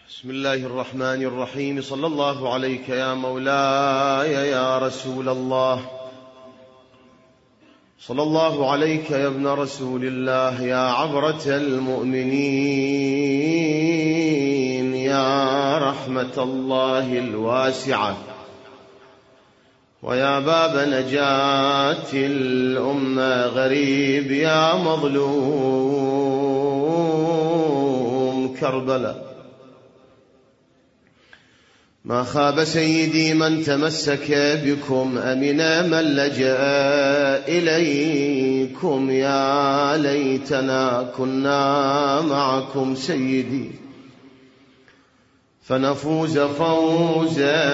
بسم الله الرحمن الرحيم. صلى الله عليك يا مولاي يا رسول الله، صلى الله عليك يا ابن رسول الله، يا عبرة المؤمنين، يا رحمة الله الواسعة، ويا باب نجاة الأمة، غريب يا مظلوم كربلاء. ما خاب سيدي من تمسك بكم، أمن من لجأ إليكم، يا ليتنا كنا معكم سيدي فنفوز فوزا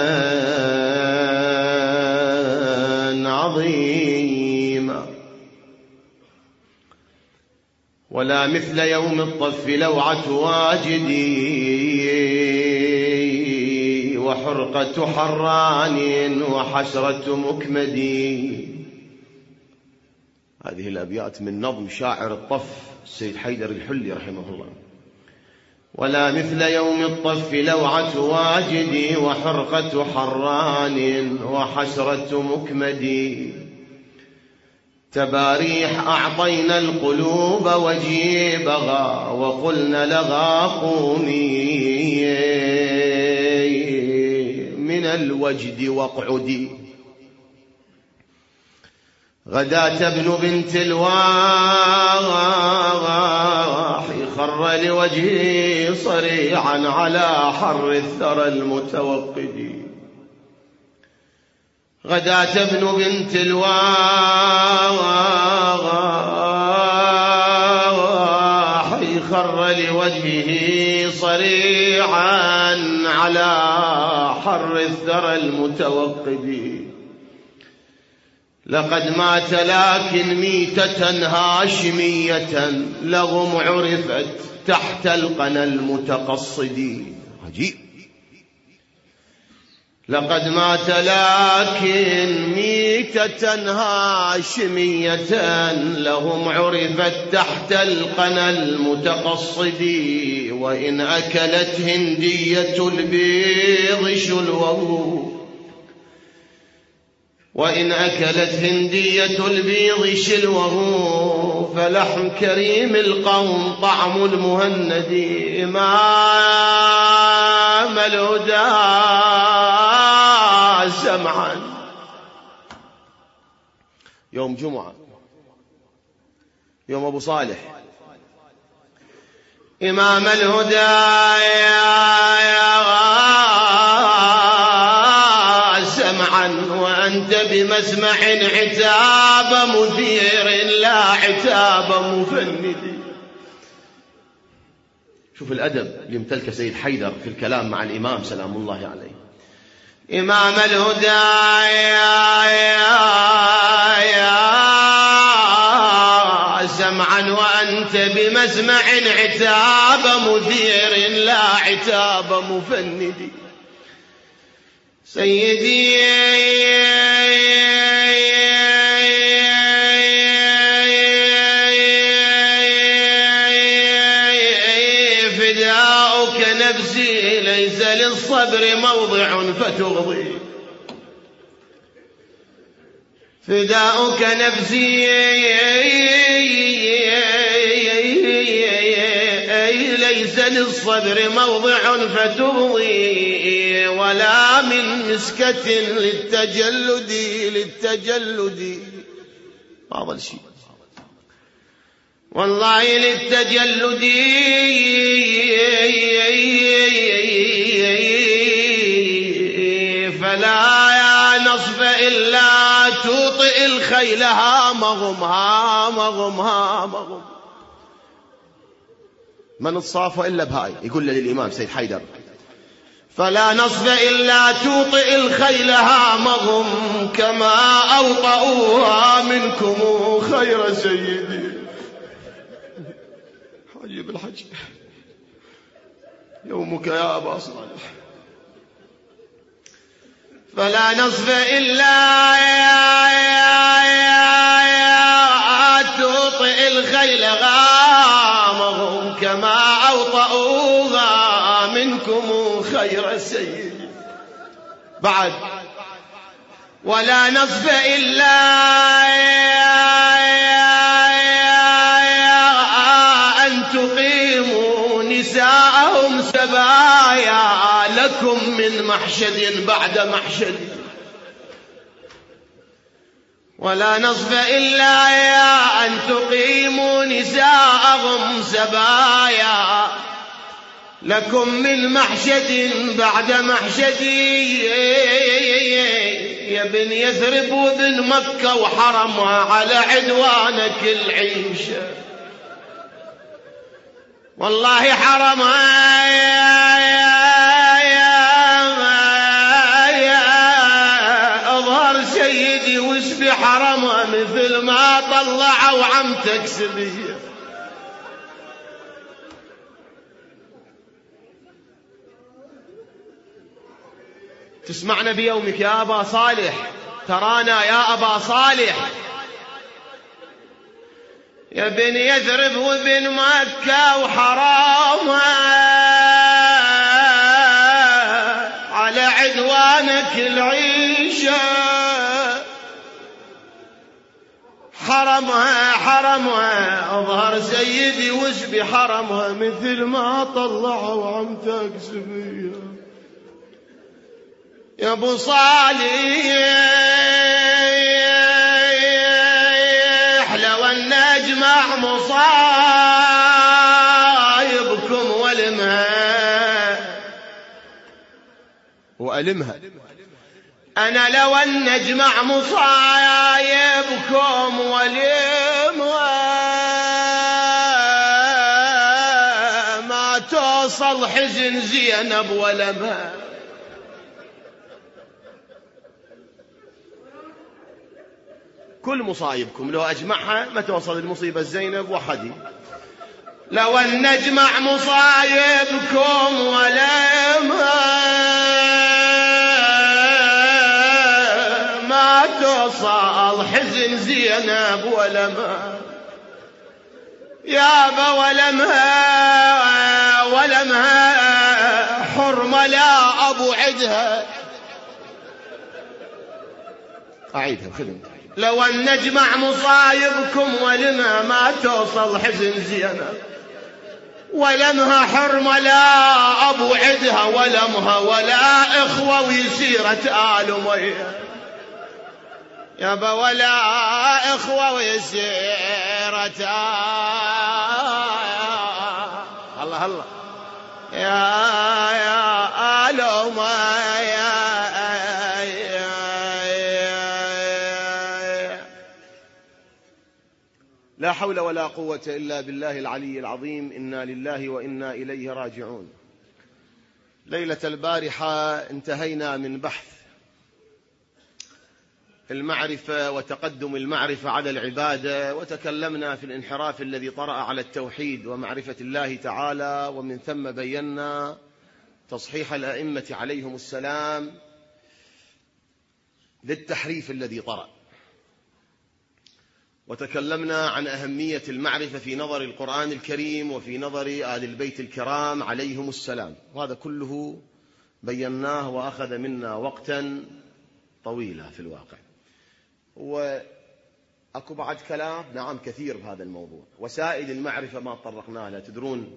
عظيما. ولا مثل يوم الطف لوعة واجدي، وحرقة حران وحسرة مكمدي. هذه الأبيات من نظم شاعر الطف السيد حيدر الحلي رحمه الله. ولا مثل يوم الطف لوعة واجدي، وحرقة حران وحسرة مكمدي. تباريح أعطينا القلوب وجيبها، وقلنا لها قومي من الوجد واقعدي. غداة ابن بنت الواح، خر لوجهي صريعا على حر الثرى المتوقد. غداة ابن بنت الواح، خر لوجهه صريعا على حر الثرى المتوقد. لقد مات لكن ميتة هاشمية، لهم عرفت تحت القنا المتقصد. عجيب. لقد مات لكن ميتة هاشمية، لهم عرفت تحت القنا المتقصد. وإن أكلت هندية البيض شلوه، وإن أكلت هندية البيض شلوه، فلحم كريم القوم طعم المهند. إمام الهدى سمعا. يوم جمعة، يوم أبو صالح. إمام الهدى سمعا، وأنت بمسمع عتاب مثير لا عتاب مفند. شوف الأدب اللي امتلكه سيد حيدر في الكلام مع الإمام سلام الله عليه. إمام الهدى سمعا، وأنت بمسمع عتاب مثير لا عتاب مفند. سيدي فداؤك نفسي، ليس للصبر موضع فتغضي. فداؤك نفسي ليس للصبر موضع فتغضي، ولا من مسكة للتجلد. هذا الشيء والله للتجلد. فلا يا نصف إلا توطئ الخيل هامهم. من الصافة إلا بهاي، يقول للإمام سيد حيدر. فلا نصف إلا توطئ الخيل هامهم، كما أوطئوها منكم خير سيدي. حجيب الحج، يومك يا أبا صالح. فلا نصف إلا توطئ الخيل غامهم، كما أوطئوها منكم نظامكم خير سيدي. بعد ولا نصف إلا أن تقيموا نساءهم سبايا لكم من محشد بعد محشد. ولا نصف إلا أن تقيموا نساءهم سبايا لكم من محشد بعد محشد. يا بن يثرب وبن مكة وحرمها على عدوانك العيشة، والله حرمها اظهر سيدي واسبي حرمها مثل ما طلعوا عمتك سبيه. تسمعنا بيومك يا أبا صالح، ترانا يا أبا صالح. يا بن يثرب وبن مكة وحرامها على عدوانك العيشة، حرمها اظهر سيدي واسبي حرمها مثل ما طلعوا عمتك سبيه. يا ابو صالح لو ان نجمع مصايبكم والمها انا لو ان نجمع مصايبكم والمها ما توصل حزن زينب ولمها. كل مصايبكم لو أجمعها ما توصل المصيبة زينب وحدي. لو أن نجمع مصايبكم ولمها ما توصل حزن زينب ولمها. يابا ولمها حرمة لا أبو عدها. أعيدها خذوا. لو أن نجمع مصايبكم ولمها ما توصل حزن زينب ولمها حرمة لا أبو عدها ولمها ولا إخوة ويسيرة آل أمية. يابا ولا إخوة ويسيرة الله الله يا آل أمية. لا حول ولا قوة إلا بالله العلي العظيم. إنا لله وإنا إليه راجعون. ليلة البارحة انتهينا من بحث المعرفة وتقدم المعرفة على العبادة، وتكلمنا في الانحراف الذي طرأ على التوحيد ومعرفة الله تعالى، ومن ثم بينا تصحيح الأئمة عليهم السلام للتحريف الذي طرأ، وتكلمنا عن أهمية المعرفة في نظر القرآن الكريم وفي نظر آل البيت الكرام عليهم السلام، وهذا كله بيناه وأخذ منا وقتا طويلا في الواقع. وأكو بعد كلام نعم كثير بهذا الموضوع. وسائل المعرفة ما طرقنا لها. تدرون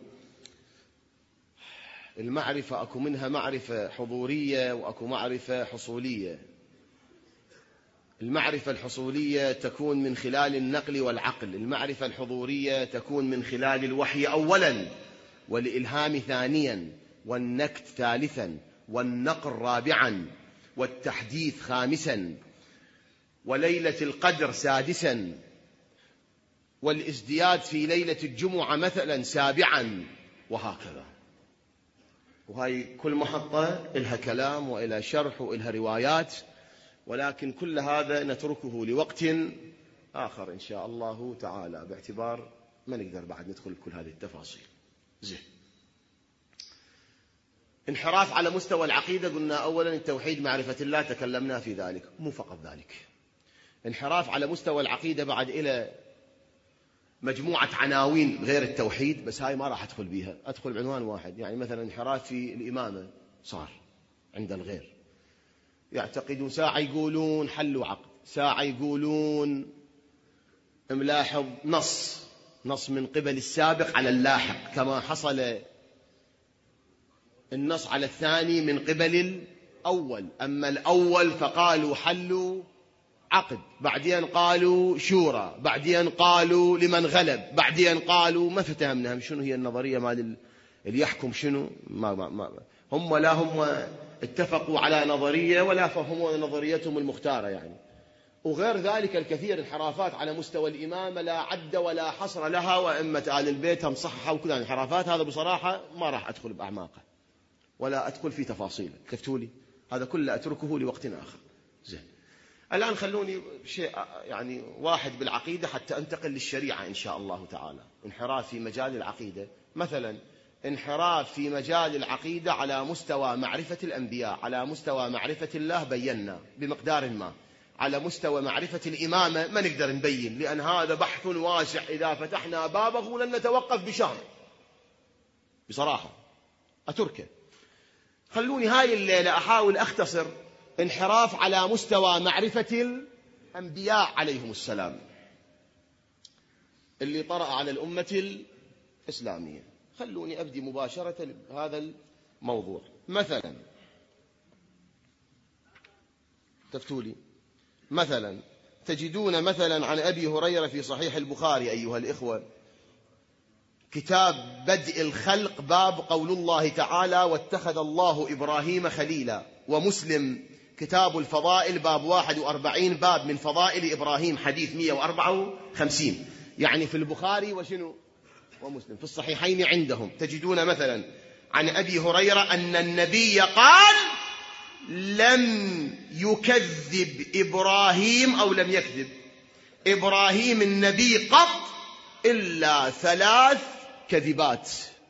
المعرفة أكو منها معرفة حضورية وأكو معرفة حصولية. المعرفة الحصولية تكون من خلال النقل والعقل، المعرفة الحضورية تكون من خلال الوحي أولا والإلهام ثانيا والنكت ثالثا والنقل رابعا والتحديث خامسا وليلة القدر سادسا والازدياد في ليلة الجمعة مثلا سابعا وهكذا. وهي كل محطة إلها كلام وإلها شرح وإلها روايات، ولكن كل هذا نتركه لوقت آخر إن شاء الله تعالى، باعتبار ما نقدر بعد ندخل كل هذه التفاصيل. زين. انحراف على مستوى العقيدة، قلنا أولا التوحيد معرفة الله، تكلمنا في ذلك. مو فقط ذلك، انحراف على مستوى العقيدة بعد إلى مجموعة عناوين غير التوحيد، بس هاي ما راح أدخل بيها، أدخل بعنوان واحد. يعني مثلا انحراف في الإمامة صار عند الغير، يعتقدون ساعة يقولون حل وعقد، ساعة يقولون ملاحظ نص من قبل السابق على اللاحق، كما حصل النص على الثاني من قبل الأول. أما الأول فقالوا حلوا عقد، بعدين قالوا شورى، بعدين قالوا لمن غلب، بعدين قالوا ما فتهمناهم شنو هي النظرية مال اللي يحكم شنو. ما هم لا هم اتفقوا على نظرية ولا فهموا نظريتهم المختارة يعني. وغير ذلك الكثير انحرافات على مستوى الإمامة لا عد ولا حصر لها، وأئمة آل البيت هم صححوا وكل انحرافات. هذا بصراحة ما راح أدخل بأعماقه ولا أدخل في تفاصيله، كفتولي هذا كله أتركه لوقت آخر. زين، الآن خلوني شيء يعني واحد بالعقيدة حتى أنتقل للشريعة إن شاء الله تعالى. انحراف في مجال العقيدة، مثلا انحراف في مجال العقيدة على مستوى معرفة الأنبياء، على مستوى معرفة الله بينا بمقدار ما، على مستوى معرفة الإمامة ما نقدر نبين، لأن هذا بحث واسع إذا فتحنا بابه لن نتوقف بشهر بصراحة، أتركه. خلوني هاي الليلة أحاول أختصر انحراف على مستوى معرفة الأنبياء عليهم السلام اللي طرأ على الأمة الإسلامية. خلوني أبدي مباشرة بهذا الموضوع. مثلا تفتولي مثلا تجدون مثلا عن أبي هريرة في صحيح البخاري أيها الإخوة، كتاب بدء الخلق، باب قول الله تعالى واتخذ الله إبراهيم خليلا، ومسلم كتاب الفضائل باب 41 باب من فضائل إبراهيم حديث 154. يعني في البخاري وشنو ومسلم في الصحيحين عندهم تجدون مثلا عن أبي هريرة أن النبي قال لم يكذب إبراهيم أو لم يكذب إبراهيم النبي قط إلا 3 كذبات.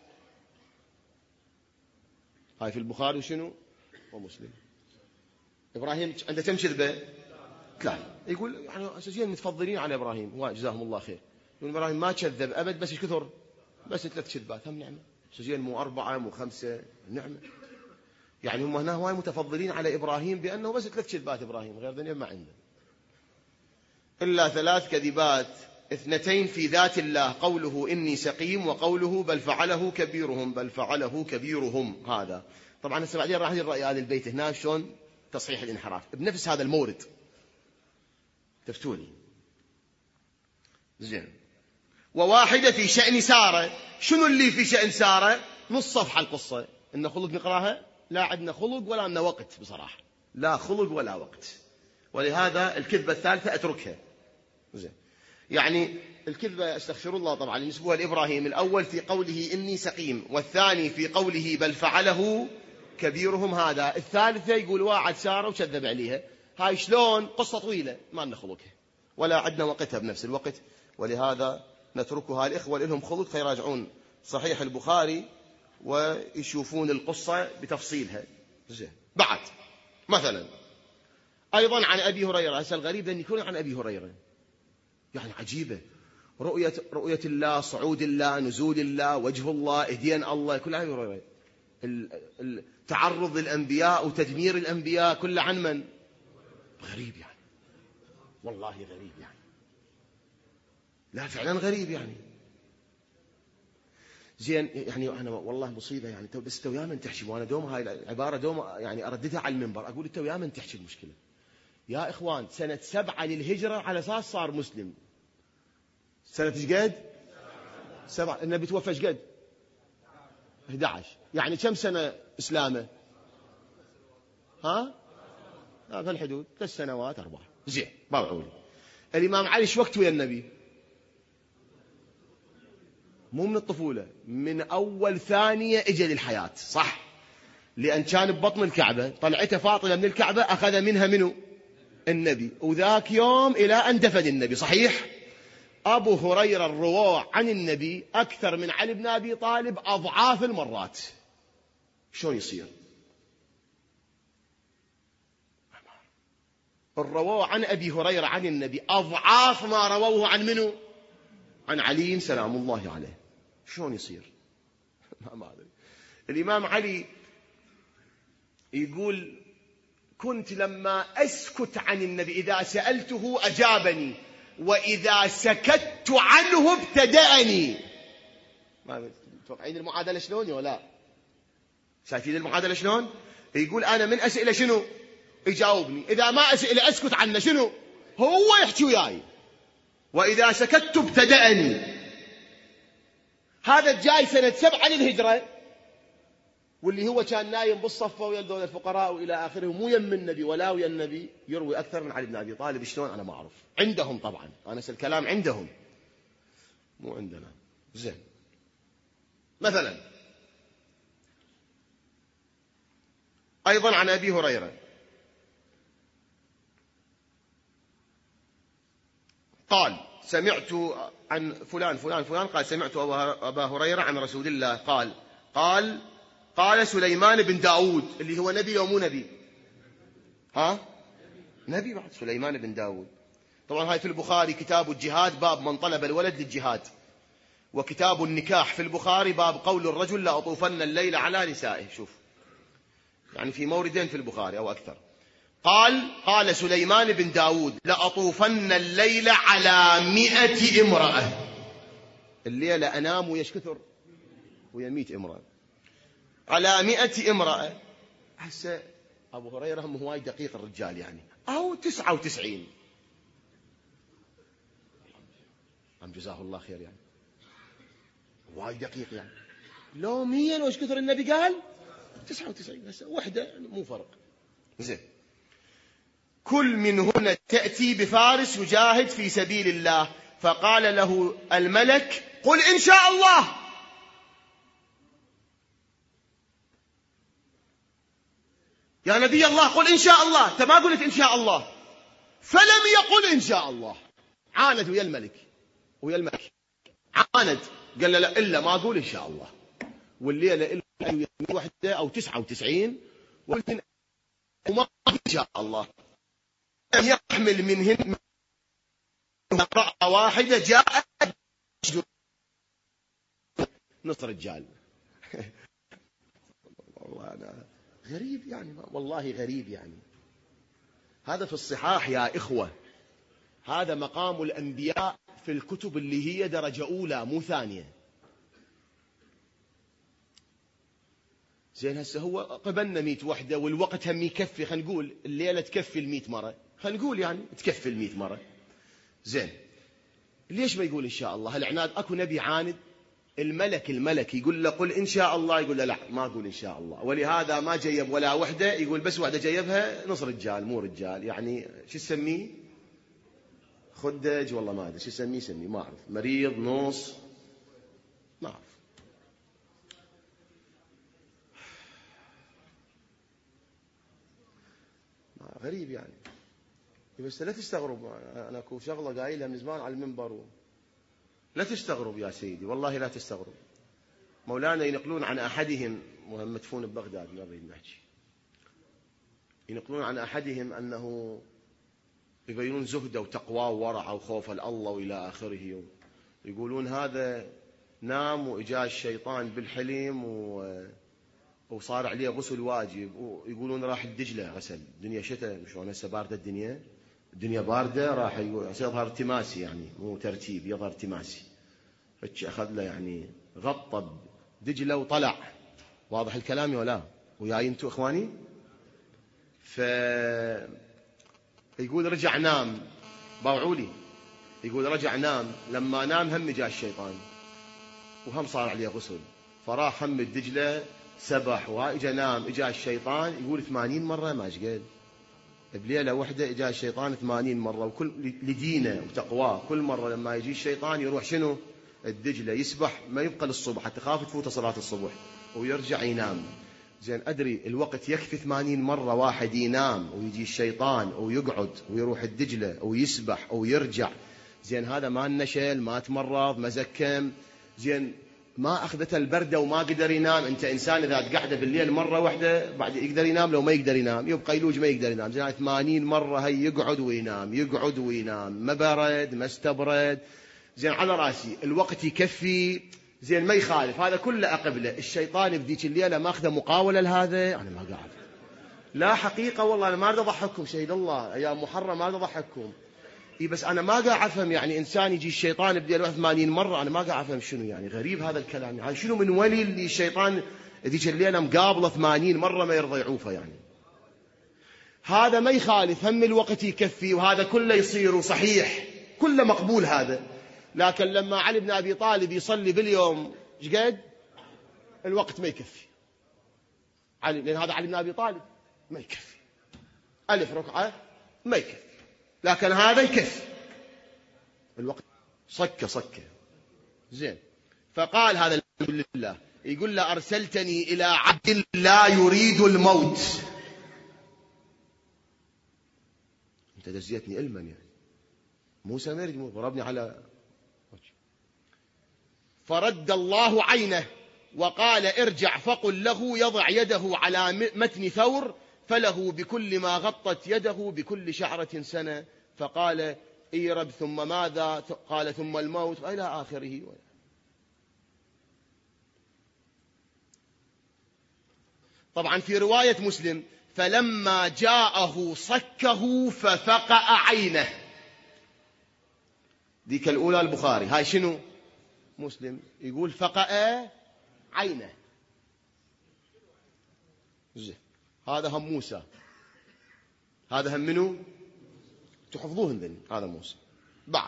هاي في البخاري وشنو ومسلم. إبراهيم عنده كم كذبة؟ 3. يقول يعني أساسيا متفضلين على إبراهيم جزاهم الله خير، يقول إبراهيم ما كذب أبد، بس كثر بس 3 كذبات، هم نعمة. أساسيا مو 4 مو 5 نعمة. يعني هم هنا هواي متفضلين على إبراهيم بأنه بس 3 كذبات إبراهيم، غير ذنب ما عنده إلا 3 كذبات، 2 في ذات الله، قوله إني سقيم، وقوله بل فعله كبيرهم. هذا طبعا هسه بعدين راح يجي الرأي آل البيت هنا شلون تصحيح الانحراف بنفس هذا المورد. تفتوني زين. وواحدة في شأن سارة. شنو اللي في شأن سارة؟ نص صفحة القصة. إن خلق نقراها؟ لا عندنا خلق ولا عندنا وقت بصراحة، لا خلق ولا وقت، ولهذا الكذبة الثالثة أتركها. زين، يعني الكذبة استغفر الله طبعا ينسبوها لإبراهيم، الأول في قوله إني سقيم، والثاني في قوله بل فعله كبيرهم. هذا الثالثة يقول واحد سارة وكذب عليها. هاي شلون؟ قصة طويلة ما نخلقها ولا عندنا وقتها بنفس الوقت، ولهذا نتركها. الإخوة لهم خلق فيراجعون صحيح البخاري ويشوفون القصة بتفصيلها. زين، بعد مثلا أيضا عن أبي هريرة. هسه الغريب أن يكون عن أبي هريرة، يعني عجيبة، رؤية الله، صعود الله، نزول الله، وجه الله، إهديان الله، كل عن أبي هريرة. تعرض للأنبياء وتدمير الأنبياء كل عن من؟ غريب يعني، والله غريب يعني، لا فعلا غريب يعني. زين، يعني أنا والله مصيبة يعني، بس تو يا من تحكي، وأنا دوم هاي العبارة دوم يعني أرددها على المنبر، أقول تو يا من تحكي المشكلة يا إخوان. سنة 7 للهجرة على أساس صار مسلم. سنة شقد؟ 7. النبي توفى شقد؟ 11. يعني كم سنة إسلامه؟ ها؟ في الحدود 3 سنوات 4. زين، بابعولي الإمام علي شو وقت ويا النبي؟ مو من الطفولة، من أول ثانية إجا للحياة، صح؟ لأن كان ببطن الكعبة، طلعته فاطمة من الكعبة أخذ منها منه النبي، وذاك يوم إلى أن دفن النبي، صحيح؟ أبو هريرة الرواع عن النبي أكثر من علي بن أبي طالب أضعاف المرات. شلون يصير؟ الرواع عن أبي هريرة عن النبي أضعاف ما رووه عن منه عن علي سلام الله عليه. شلون يصير؟ ما أدري. الإمام علي يقول كنت لما أسكت عن النبي إذا سألته أجابني وإذا سكت عنه ابتدأني. ما توقعين المعادلة شلون ولا شايفين المعادلة شلون؟ يقول أنا من أسئلة شنو يجاوبني، إذا ما أسئلة أسكت عنه شنو هو يحكي وياي، وإذا سكت ابتدأني. هذا جاي سنة 7 للهجرة، واللي هو كان نايم بالصفة ويا ذول الفقراء وإلى آخره، مو يم النبي ولا ويا النبي، يروي أكثر من علي بن أبي طالب. شلون؟ أنا ما أعرف، عندهم طبعا، أنا الكلام عندهم مو عندنا. زين، مثلا أيضا عن أبي هريرة قال سمعت عن فلان فلان فلان قال سمعت أبا هريرة عن رسول الله قال سليمان بن داود، اللي هو نبي أو مو نبي؟ نبي بعد، سليمان بن داود. طبعا هاي في البخاري كتاب الجهاد باب من طلب الولد للجهاد، وكتاب النكاح في البخاري باب قول الرجل لأطوفن الليل على نسائه. شوف، يعني في موردين في البخاري أو أكثر. قال سليمان بن داود لأطوفن الليل على 100 امرأة. الليلة أنام ويش كثر؟ ويا 100 امرأة، على 100 امرأة. هسه أبو هريرة هم هواي دقيق الرجال يعني، أو 99 هم جزاه الله خير يعني، هواي دقيق يعني. لو 100 وش كثر النبي قال 99، هسه وحدة يعني مو فرق. زين، كل منهن تأتي بفارس يجاهد في سبيل الله، فقال له الملك قل إن شاء الله. يا نبي الله قل إن شاء الله، أنت ما قلت إن شاء الله. فلم يقل إن شاء الله، عاند ويا الملك عاند، قال له لا إلا ما أقول إن شاء الله. والليلة إلا وحدة أو 99 وقلت وما إن شاء الله. يحمل منهن امرأة واحدة جاءت نص رجال. والله أنا غريب يعني، والله غريب يعني. هذا في الصحاح يا إخوة، هذا مقام الأنبياء في الكتب اللي هي درجة أولى مو ثانية. زين، هسه هو قبلنا 100 وحدة والوقت هم يكفي، خلينا نقول الليلة تكفي 100 مرة، خلينا نقول يعني تكفي 100 مرة. زين، ليش ما يقول إن شاء الله؟ هالعناد أكو نبي عاند؟ الملك يقول له قل إن شاء الله، يقول له لا ما أقول إن شاء الله. ولهذا ما جيب ولا وحدة، يقول بس وحدة جيبها نص رجال مو رجال، يعني شو تسميه؟ خدج والله ما أدري شو يسميه ما أعرف، مريض نص ما أعرف. غريب يعني. بس لا تستغرب، أنا أكو شغلة قايلها من زمان على المنبر لا تستغرب يا سيدي، والله لا تستغرب. مولانا ينقلون عن أحدهم، وهم مدفون ببغداد ما نريد نحكي، ينقلون عن أحدهم أنه يبينون زهده وتقواه وورعه وخوفه الله وإلى آخره. يقولون هذا نام وإجا الشيطان بالحلم وصار عليه غسل واجب، ويقولون راح الدجلة غسل، الدنيا شتاء شلون هسه باردة الدنيا باردة، راح يظهر التماسي يعني مو ترتيب، يظهر التماسي، أخذ له يعني غطى دجلة وطلع. واضح الكلام ولا وياي انتو إخواني؟ يقول رجع نام، باوعولي، يقول رجع نام، لما نام هم جاء الشيطان وهم صار عليه غسل، فراح هم الدجلة سبح واجا نام، اجا الشيطان يقول 80 مرة ما شقد بليلة واحدة، اجا الشيطان 80 مرة، وكل لدينه وتقواه كل مرة لما يجي الشيطان يروح شنو؟ الدجلة يسبح ما يبقى للصبح حتى خاف تفوت صلاة الصبح ويرجع ينام. زين، أدري الوقت يكفي 80 مرة واحد ينام ويجي الشيطان ويقعد ويروح الدجلة ويسبح ويرجع. زين، هذا ما نشل ما تمرض ما زكم، زين ما أخذته البردة وما قدر ينام. أنت إنسان إذا تقعد بالليل مرة واحدة بعد يقدر ينام، لو ما يقدر ينام يبقى يلوج ما يقدر ينام. زين 80 مرة هي يقعد وينام ما برد ما استبرد، زين على راسي، الوقت يكفي، زين ما يخالف، هذا كله أقبله. الشيطان بذيك الليلة ماخذه مقاولة لهذا، أنا ما قاعد، لا حقيقة والله أنا ما أريد أضحككم، شهيد الله يا محرم ما أريد أضحككم، بس أنا ما قاعد أفهم يعني إنسان يجي الشيطان بدي 80 مرة، أنا ما قاعد أفهم شنو يعني، غريب هذا الكلام يعني، شنو من ولي اللي الشيطان ذيك الليلة مقابله 80 مرة ما يرضى يعوفه يعني. هذا ما يخالف، هم الوقت يكفي وهذا كله يصير صحيح، كله مقبول هذا. لكن لما علي بن أبي طالب يصلي باليوم ايش قد الوقت ما يكفي علي، لأن هذا علي بن أبي طالب ما يكفي 1000 ركعة ما يكفي، لكن هذا يكفي الوقت صكة زين. فقال هذا لله، يقول له أرسلتني إلى عبد لا يريد الموت، أنت دزيتني علما يعني، موسى ما يريد الموت، ضربني على وجه. فرد الله عينه وقال ارجع فقل له يضع يده على متن ثور فله بكل ما غطت يده بكل شعرة سنة. فقال اي رب ثم ماذا؟ قال ثم الموت إلى آخره. طبعا في رواية مسلم فلما جاءه صكه ففقأ عينه، ذيك الأولى البخاري، هاي شنو؟ مسلم يقول فقأ عينه. هذا هم موسى، هذا هم منو؟ تحفظوهن ذني، هذا موسى. بعد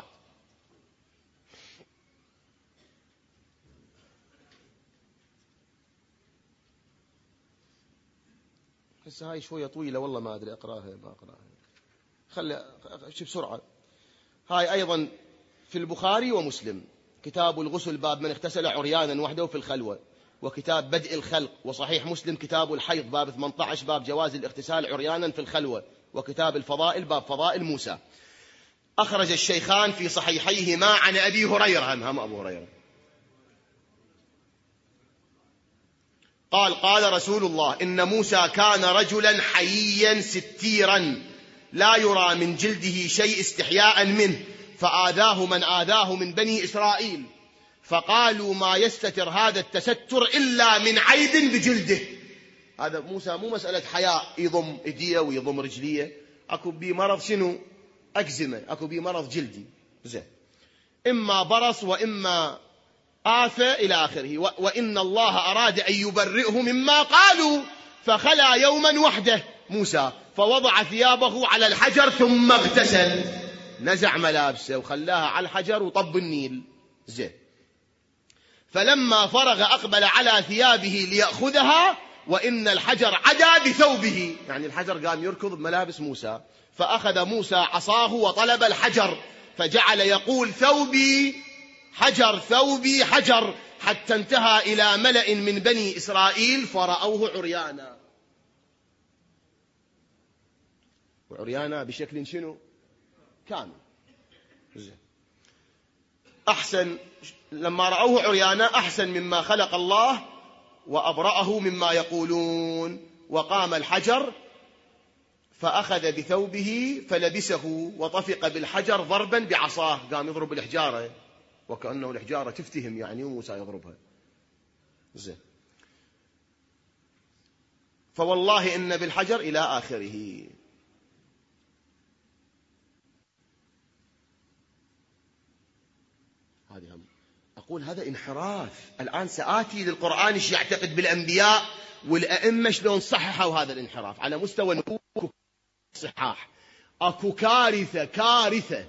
هسه هاي شوية طويلة والله ما أدري أقراها ما أقراها، خلي أمشي بسرعة. هاي أيضا في البخاري ومسلم، كتاب الغسل باب من اغتسل عريانا وحده في الخلوة، وكتاب بدء الخلق، وصحيح مسلم كتاب الحيض باب 18 باب جواز الاغتسال عريانا في الخلوة، وكتاب الفضائل باب فضائل موسى. أخرج الشيخان في صحيحيهما عن أبي هريرة، هم أبو هريرة قال قال رسول الله إن موسى كان رجلا حييا ستيرا لا يرى من جلده شيء استحياء منه، فآذاه من آذاه من بني إسرائيل، فقالوا ما يستتر هذا التستر إلا من عيب بجلده. هذا موسى مو مسألة حياء يضم إيديه ويضم رجليه، أكو بي مرض شنو؟ أكزمة، أكو بي مرض جلدي زين، إما برص وإما آفة إلى آخره. وإن الله أراد أن يبرئه مما قالوا فخلى يوما وحده موسى فوضع ثيابه على الحجر ثم اغتسل، نزع ملابسه وخلاها على الحجر وطب النيل زين. فلما فرغ أقبل على ثيابه ليأخذها وإن الحجر عدا بثوبه، يعني الحجر قام يركض بملابس موسى، فأخذ موسى عصاه وطلب الحجر فجعل يقول ثوبي حجر ثوبي حجر، حتى انتهى إلى ملأ من بني إسرائيل فرأوه عريانا، وعريانا بشكل شنو؟ كامل زين. أحسن لما رأوه عريانا أحسن مما خلق الله وأبرأه مما يقولون. وقام الحجر فأخذ بثوبه فلبسه وطفق بالحجر ضربا بعصاه، قام يضرب الحجارة وكأنه الحجارة تفتهم يعني وموسى يضربها زين. فوالله إن بالحجر إلى آخره. هذه هم أقول هذا انحراف. الآن سآتي للقرآن ايش يعتقد بالأنبياء والأئمة شلون صححوا هذا الانحراف على مستوى الصحاح. أكو كارثة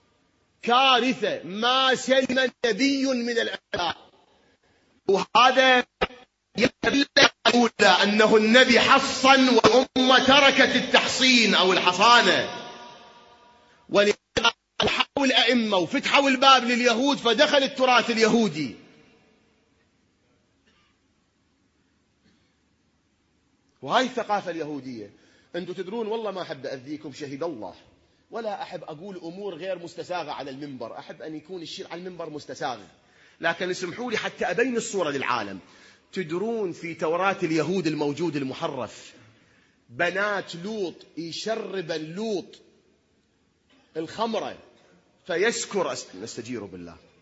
ما سلم نبي من الأنبياء، وهذا يدل على أنه النبي حصن والأمة تركت التحصين أو الحصانة، ولذلك فتحوا الأئمة وفتحوا الباب لليهود فدخل التراث اليهودي. وهاي الثقافة اليهودية. أنتم تدرون والله ما أحب أذيكم شهد الله، ولا أحب أقول أمور غير مستساغة على المنبر، أحب أن يكون الشيء على المنبر مستساغ، لكن اسمحوا لي حتى أبين الصورة للعالم. تدرون في توراة اليهود الموجود المحرف بنات لوط يشرب اللوط الخمرة فيسكر، نستجير بالله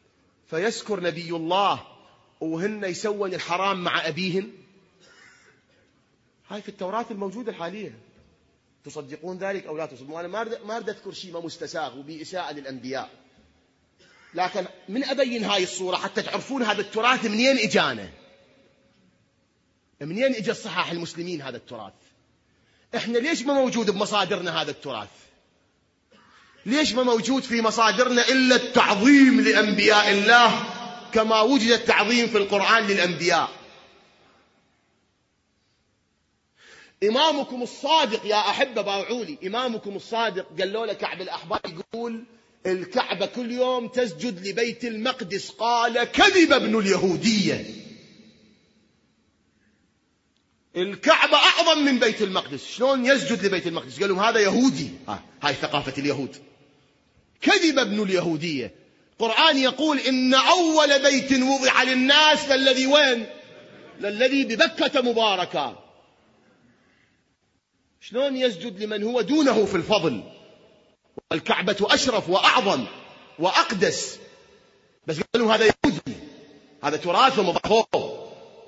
فيسكر نبي الله وهن يسون الحرام مع أبيهن. هاي في التوراة الموجودة الحالية، تصدقون ذلك أو لا تصدقون؟ أنا ما أريد أذكر شيء ما مستساغ وبإساءة للأنبياء، لكن من أبين هاي الصورة حتى تعرفون هذا التراث منين إجانا، منين إجا الصحاح المسلمين هذا التراث. إحنا ليش ما موجود بمصادرنا هذا التراث؟ ليش ما موجود في مصادرنا إلا التعظيم لأنبياء الله كما وجد التعظيم في القرآن للأنبياء؟ إمامكم الصادق يا أحبة باوعولي، إمامكم الصادق قال له كعب الأحبار يقول الكعبة كل يوم تسجد لبيت المقدس، قال كذب ابن اليهودية. الكعبة أعظم من بيت المقدس، شلون يسجد لبيت المقدس؟ قال لهم هذا يهودي، هاي ثقافة اليهود. كذب ابن اليهودية. القرآن يقول إن أول بيت وضع للناس للذي وين؟ للذي ببكة مباركا. شلون يسجد لمن هو دونه في الفضل؟ الكعبة أشرف وأعظم وأقدس، بس قالوا هذا يهودي، هذا تراثهم وضحوه.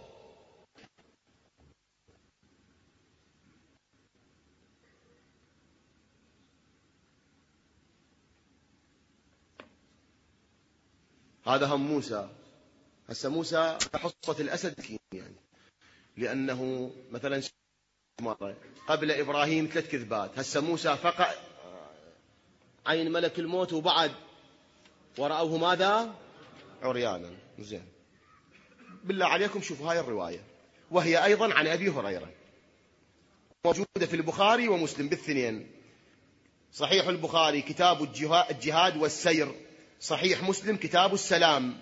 هذا هم موسى. هسه موسى حصة الأسد يعني، لأنه مثلا قبل إبراهيم 3 كذبات، هسه موسى فقع عين ملك الموت وبعد ورأوه ماذا؟ عريانا. زين، بالله عليكم شوفوا هاي الرواية، وهي أيضا عن أبي هريرة، موجودة في البخاري ومسلم بالاثنين. صحيح البخاري كتاب الجهاد والسير، صحيح مسلم كتاب السلام.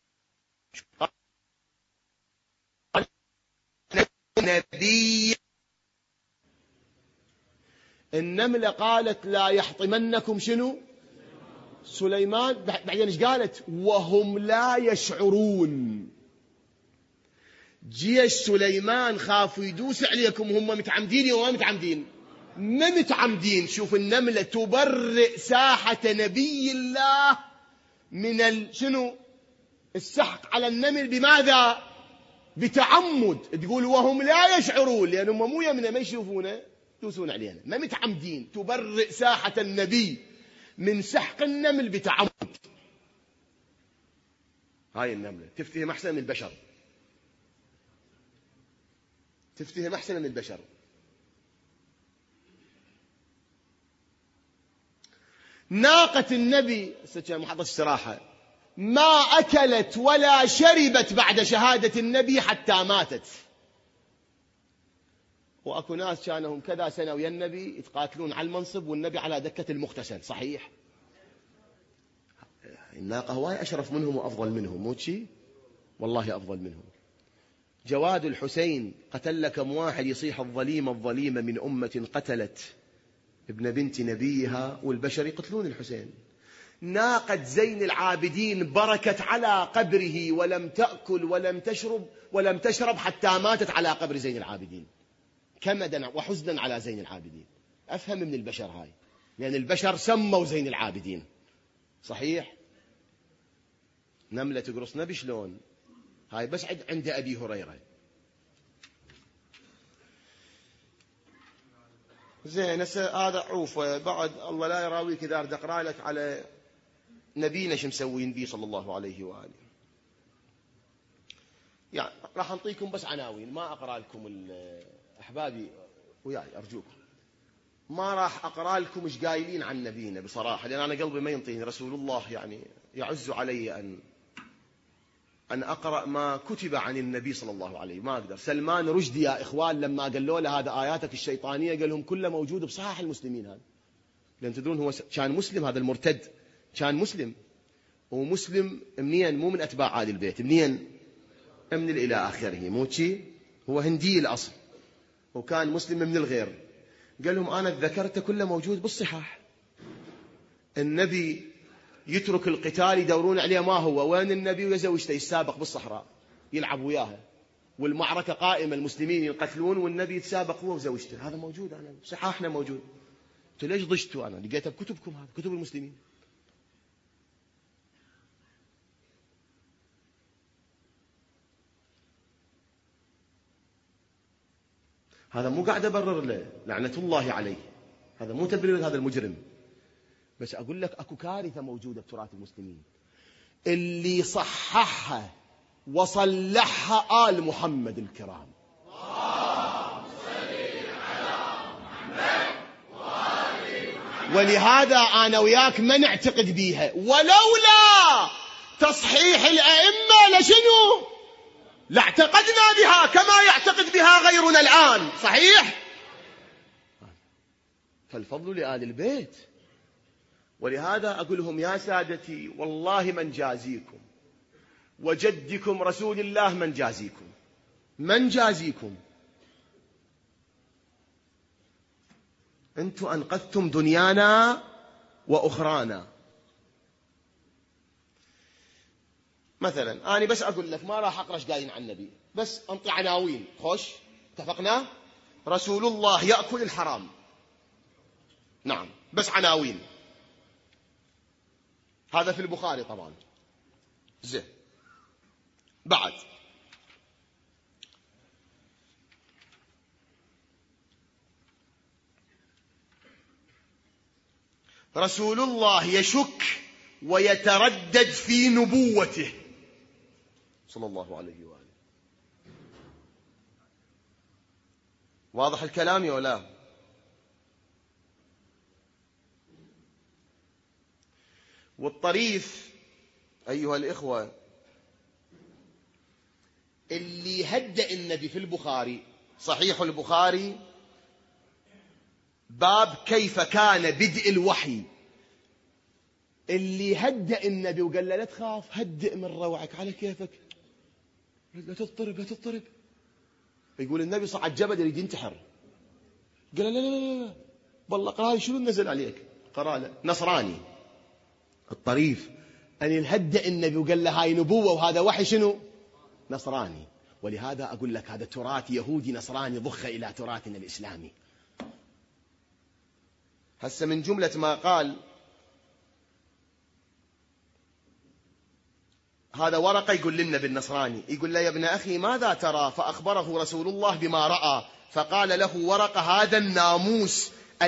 نبي النملة قالت لا يحطمنكم شنو؟ سليمان. بعدين ايش قالت؟ وهم لا يشعرون. جيش سليمان خافوا يدوس عليكم، هم متعمدين وما متعمدين؟ ما متعمدين. شوف النملة تبرئ ساحة نبي الله من شنو؟ السحق على النمل. بماذا؟ بتعمد. تقول وهم لا يشعرون، لأنهم مو يمنا ما يشوفونه يدوسون علينا، ما متعمدين. تبرئ ساحة النبي من سحق النمل بتعمد. هاي النملة تفتهم أحسن من البشر، تفتهم أحسن من البشر. ناقة النبي محطة استراحة ما أكلت ولا شربت بعد شهادة النبي حتى ماتت. وأكو ناس كانهم كذا سنة ويا النبي يتقاتلون على المنصب والنبي على دكة المغتسل. صحيح الناقة هواي أشرف منهم وأفضل منهم، مو شي؟ والله أفضل منهم. جواد الحسين قتل كم واحد يصيح الظليمة الظليمة من أمة قتلت ابن بنت نبيها، والبشر يقتلون الحسين. ناقة زين العابدين بركت على قبره ولم تأكل ولم تشرب حتى ماتت على قبر زين العابدين، كمدا وحزنا على زين العابدين. أفهم من البشر هاي، لأن البشر سموا زين العابدين. صحيح نملة تقرص نبي شلون؟ هاي بس عند أبي هريرة. زين هذا عوفة بعد الله لا يراويك إذا أريد أقرأ لك على نبينا شو مسوين بيه صلى الله عليه وآله. يعني راح أنطيكم بس عناوين، ما أقرأ لكم أحبابي وياي أرجوكم، ما راح أقرأ لكم إيش قايلين عن نبينا بصراحة، لأن أنا قلبي ما ينطيني. رسول الله يعني يعز علي أن أقرأ ما كتب عن النبي صلى الله عليه، ما أقدر. سلمان رشدي يا إخوان لما قالوا له هذا آياتك الشيطانية قال لهم كله موجود بصحاح المسلمين هذا، لأن تدرون هو كان مسلم، هذا المرتد كان مسلم. ومسلم منين؟ مو من أتباع آل البيت، منين؟ من إلى آخره، مو شي؟ هو هندي الأصل وكان مسلم من الغير. قال لهم أنا ذكرت كله موجود بالصحاح. النبي يترك القتال يدورون عليه ما هو، وين النبي وزوجته يتسابق بالصحراء يلعب وياها، والمعركة قائمة المسلمين يقتلون والنبي يتسابق هو وزوجته. هذا موجود، أنا صحاحنا موجود. قلت ليش ضجتوا؟ أنا لقيتها بكتبكم، هذا كتب المسلمين. هذا مو قاعد أبرر له لعنة الله عليه، هذا مو تبرير هذا المجرم، بس أقول لك أكو كارثة موجودة بتراث المسلمين اللي صححها وصلحها آل محمد الكرام. ولهذا أنا وياك ما نعتقد بيها، ولولا تصحيح الأئمة لشنو؟ لاعتقدنا بها كما يعتقد بها غيرنا الآن. صحيح؟ فالفضل لآل البيت. ولهذا أقول لهم يا سادتي والله من جازيكم، وجدكم رسول الله من جازيكم، من جازيكم. أنتم أنقذتم دنيانا وأخرانا. مثلا أنا بس أقول لك ما راح أقرأ ايش قايلين عن النبي، بس أنطي عناوين. خوش اتفقنا؟ رسول الله يأكل الحرام، نعم، بس عناوين. هذا في البخاري طبعا. زين، بعد رسول الله يشك ويتردد في نبوته صلى الله عليه وآله. واضح الكلام يا لا؟ والطريف أيها الإخوة اللي هدأ النبي في البخاري، صحيح البخاري، باب كيف كان بدء الوحي، اللي هدأ النبي وقال له لا تخاف، هدئ من روعك على كيفك، لا تضطرب لا تضطرب. يقول النبي صعد جبل يريد ينتحر، قال لا لا لا لا والله قال شنو نزل عليك؟ قرأ له نصراني. الطريف أن يهدأ النبي وقال له هاي نبوة وهذا وحي شنو؟ نصراني. ولهذا أقول لك هذا تراث يهودي نصراني ضخ إلى تراثنا الإسلامي. هسه من جملة ما قال هذا ورقة يقول لنا بالنصراني، يقول له يا ابن أخي ماذا ترى؟ فأخبره رسول الله بما رأى، فقال له ورقة هذا الناموس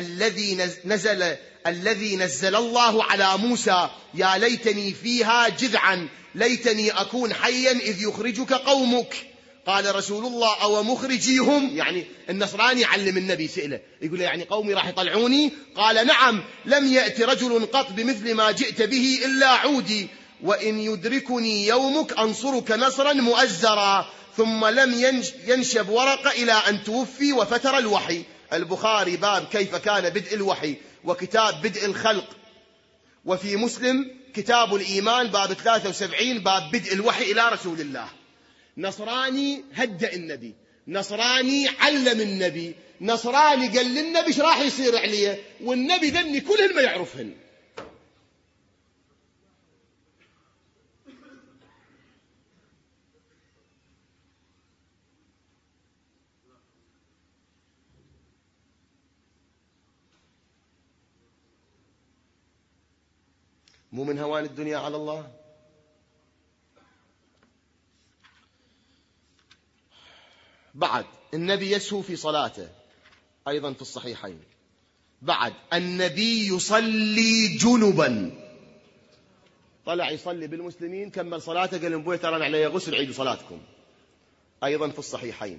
الذي نزل الله على موسى، يا ليتني فيها جذعا، ليتني أكون حيا إذ يخرجك قومك. قال رسول الله أو مخرجيهم، يعني النصراني علم النبي سئله، يقول له يعني قومي راح يطلعوني؟ قال نعم، لم يأتي رجل قط بمثل ما جئت به إلا عودي، وإن يدركني يومك أنصرك نصرا مؤزرا. ثم لم ينشب ورقة إلى أن توفي وفتر الوحي. البخاري باب كيف كان بدء الوحي، وكتاب بدء الخلق، وفي مسلم كتاب الإيمان باب 73 باب بدء الوحي إلى رسول الله. نصراني هدأ النبي، نصراني علم النبي، نصراني قال للنبي ايش راح يصير عليه، والنبي ذني كلهن ما يعرفهن. مو من هوان الدنيا على الله. بعد النبي يسهو في صلاته أيضا في الصحيحين. بعد النبي يصلي جنبا، طلع يصلي بالمسلمين، كمل صلاته، قال لهم بوي ترى علي غسل عيدوا صلاتكم، أيضا في الصحيحين.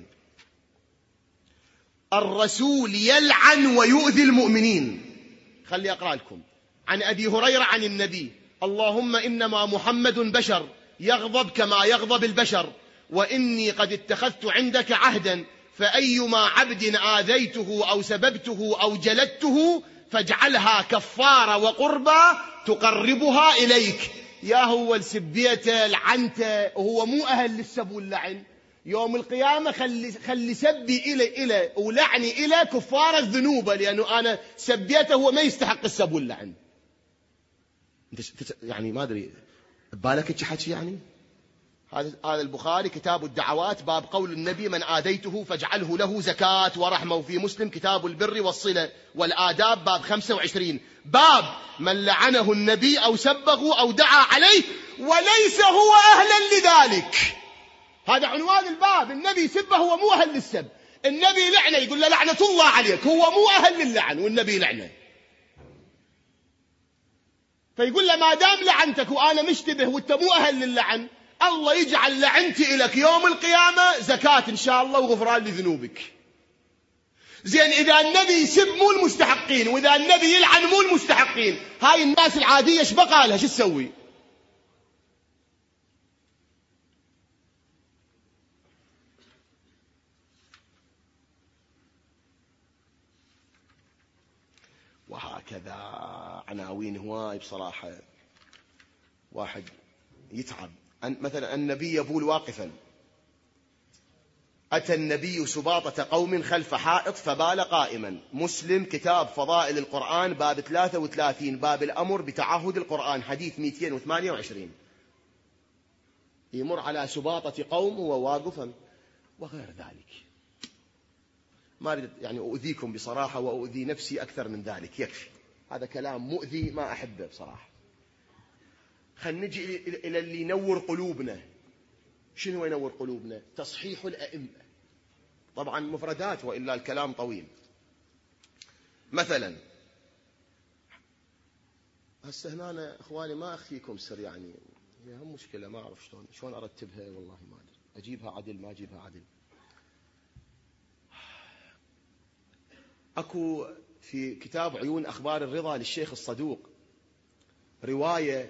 الرسول يلعن ويؤذي المؤمنين. خلي أقرأ لكم عن أبي هريرة عن النبي: اللهم إنما محمد بشر يغضب كما يغضب البشر، وإني قد اتخذت عندك عهدا، فأيما عبد آذيته أو سببته أو جلدته فاجعلها كفارة وقربة تقربها إليك. يا هو السبيته لعنته وهو مو أهل للسب واللعن، يوم القيامة خلي سبي إلي ولعني إلى كفارة ذنوبه، لأنه أنا سبيته هو ما يستحق السب واللعن. يعني ما أدري بالك حكي يعني. هذا البخاري كتاب الدعوات باب قول النبي: من آذيته فاجعله له زكاة ورحمة. وفي مسلم كتاب البر والصلة والآداب باب 25 باب من لعنه النبي أو سبه أو دعا عليه وليس هو أهلا لذلك. هذا عنوان الباب. النبي سبه هو مو أهل للسب، النبي لعنه، يقول له لعنة الله عليك، هو مو أهل للعن والنبي لعنه. فيقول له ما دام لعنتك وأنا مشتبه وأنت مو أهل للعن، الله يجعل لعنتي إليك يوم القيامة زكاة إن شاء الله وغفران لذنوبك. زين، إذا النبي يسب مو المستحقين، وإذا النبي يلعن مو المستحقين، هاي الناس العادية ايش بقى لها؟ شو تسوي؟ وهكذا عناوين هواي بصراحة واحد يتعب. مثلا النبي يبول واقفا. أتى النبي سباطة قوم خلف حائط فبال قائما. مسلم كتاب فضائل القرآن باب 33 باب الأمر بتعهد القرآن حديث 228. يمر على سباطة قوم وهو واقفا وغير ذلك. ما أريد يعني أؤذيكم بصراحة وأؤذي نفسي أكثر من ذلك، يكفي. هذا كلام مؤذي ما أحبه بصراحة. خلينا نجي إلى اللي ينور قلوبنا. شنو ينور قلوبنا؟ تصحيح الأئمة. طبعا مفردات وإلا الكلام طويل. مثلا هسه هنا أنا إخواني ما أخفيكم سر، يعني هي هم مشكلة ما أعرف شلون أرتبها، والله ما أدري أجيبها عدل ما أجيبها عدل. أكو في كتاب عيون أخبار الرضا للشيخ الصدوق رواية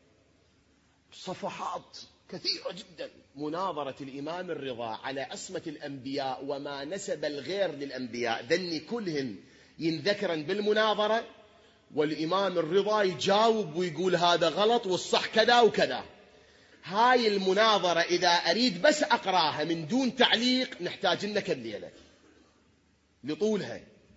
صفحات كثيرة جدا، مناظرة الإمام الرضا على عصمة الأنبياء وما نسب الغير للأنبياء، ذني كلهن ينذكرا بالمناظرة، والإمام الرضا يجاوب ويقول هذا غلط والصح كذا وكذا. هاي المناظرة إذا أريد بس أقراها من دون تعليق نحتاج لنا كم ليلة لطولها.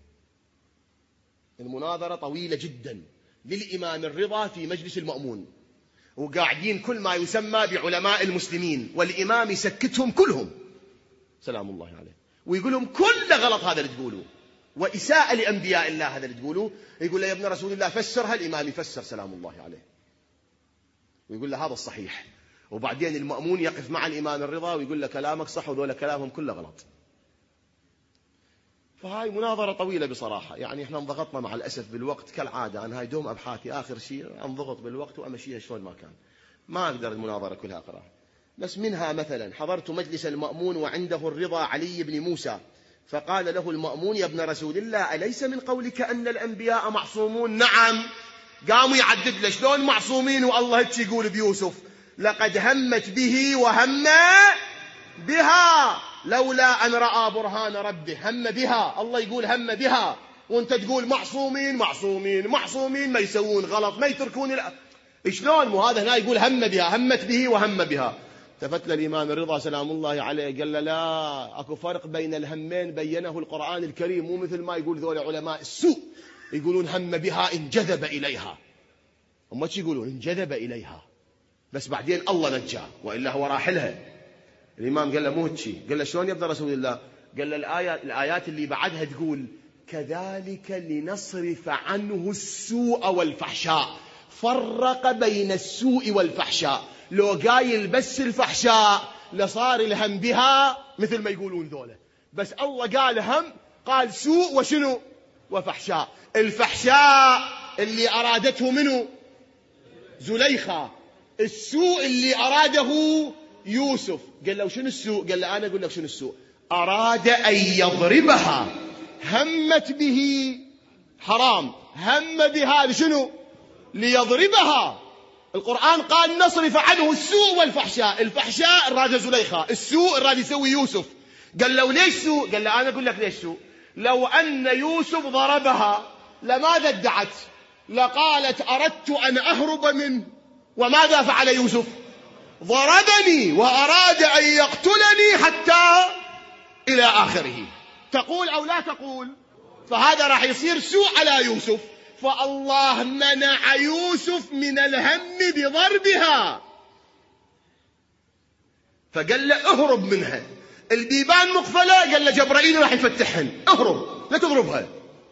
المناظرة طويلة جدا للإمام الرضا في مجلس المأمون، وقاعدين كل ما يسمى بعلماء المسلمين، والإمام يسكتهم كلهم سلام الله عليه، ويقول لهم كل غلط هذا اللي تقولوه، وإساءة لأنبياء الله هذا اللي تقولوه. يقول له يا ابن رسول الله فسرها، الإمام يفسر سلام الله عليه ويقول له هذا الصحيح. وبعدين المأمون يقف مع الإمام الرضا ويقول له كلامك صح وذولا كلامهم كله غلط. فهاي مناظرة طويلة بصراحة، يعني احنا انضغطنا مع الأسف بالوقت كالعادة. أنا هاي دوم أبحاثي آخر شيء انضغط بالوقت وأمشيها شلون ما كان، ما أقدر المناظرة كلها أقراها. بس منها مثلا حضرت مجلس المأمون وعنده الرضا علي بن موسى، فقال له المأمون يا ابن رسول الله أليس من قولك أن الأنبياء معصومون؟ نعم. قاموا يعدد له شلون معصومين والله هيك يقول بيوسف لقد همت به وهم بها لولا أن رأى برهان ربه. هم بها، الله يقول هم بها، وانت تقول معصومين معصومين معصومين، ما يسوون غلط ما يتركون شلون؟ مو هذا هنا يقول هم بها، همت به وهم بها. التفت للإمام الرضا سلام الله عليه قال له لا، أكو فرق بين الهمين بينه القرآن الكريم، مو مثل ما يقول ذول علماء السوء يقولون هم بها انجذب إليها. هم ايش يقولون؟ انجذب إليها، بس بعدين الله نجاه وإلا هو راحلها. الإمام قال له مو هيك. قال له شلون يا ابن رسول الله؟ قال له الآيات اللي بعدها تقول كذلك لنصرف عنه السوء والفحشاء. فرق بين السوء والفحشاء، لو قايل بس الفحشاء لصار الهم بها مثل ما يقولون ذولا، بس الله قال هم، قال سوء وشنو وفحشاء. الفحشاء اللي أرادته منه زليخة، السوء اللي أراده يوسف. قال له شنو السوء؟ قال له أنا أقول لك شنو السوء. أراد أن يضربها، همت به حرام، هم بها شنو ليضربها. القرآن قال نصرف عنه السوء والفحشاء. الفحشاء الراد زليخة، السوء الراد يسوي يوسف. قال له ليش سوء؟ قال له أنا أقول لك ليش سوء. لو أن يوسف ضربها لماذا ادعت؟ لقالت أردت أن أهرب منه. وماذا فعل يوسف؟ ضربني وأراد أن يقتلني حتى إلى آخره. تقول أو لا تقول؟ فهذا راح يصير سوء على يوسف، فالله منع يوسف من الهم بضربها، فقال له اهرب منها. البيبان مقفلة، قال له جبرائيل راح يفتحهن، اهرب لا تضربها.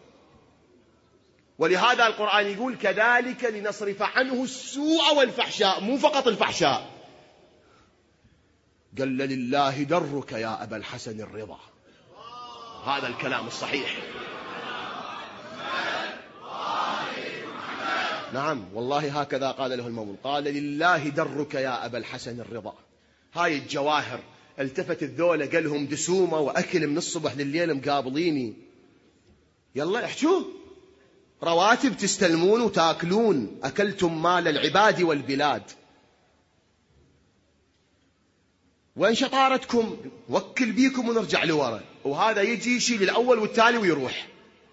ولهذا القرآن يقول كذلك لنصرف عنه السوء والفحشاء، مو فقط الفحشاء. قال لله درك يا أبا الحسن الرضا، هذا الكلام الصحيح. نعم والله هكذا قال له المولى، قال لله درك يا أبا الحسن الرضا. هاي الجواهر التفت الذولة قال لهم دسومة وأكل من الصبح لليل مقابليني، يلا احجوا رواتب تستلمون وتاكلون، أكلتم مال العباد والبلاد، وين شطارتكم؟ وكل بيكم ونرجع لورا. وهذا يجي يشيل الأول والتالي ويروح.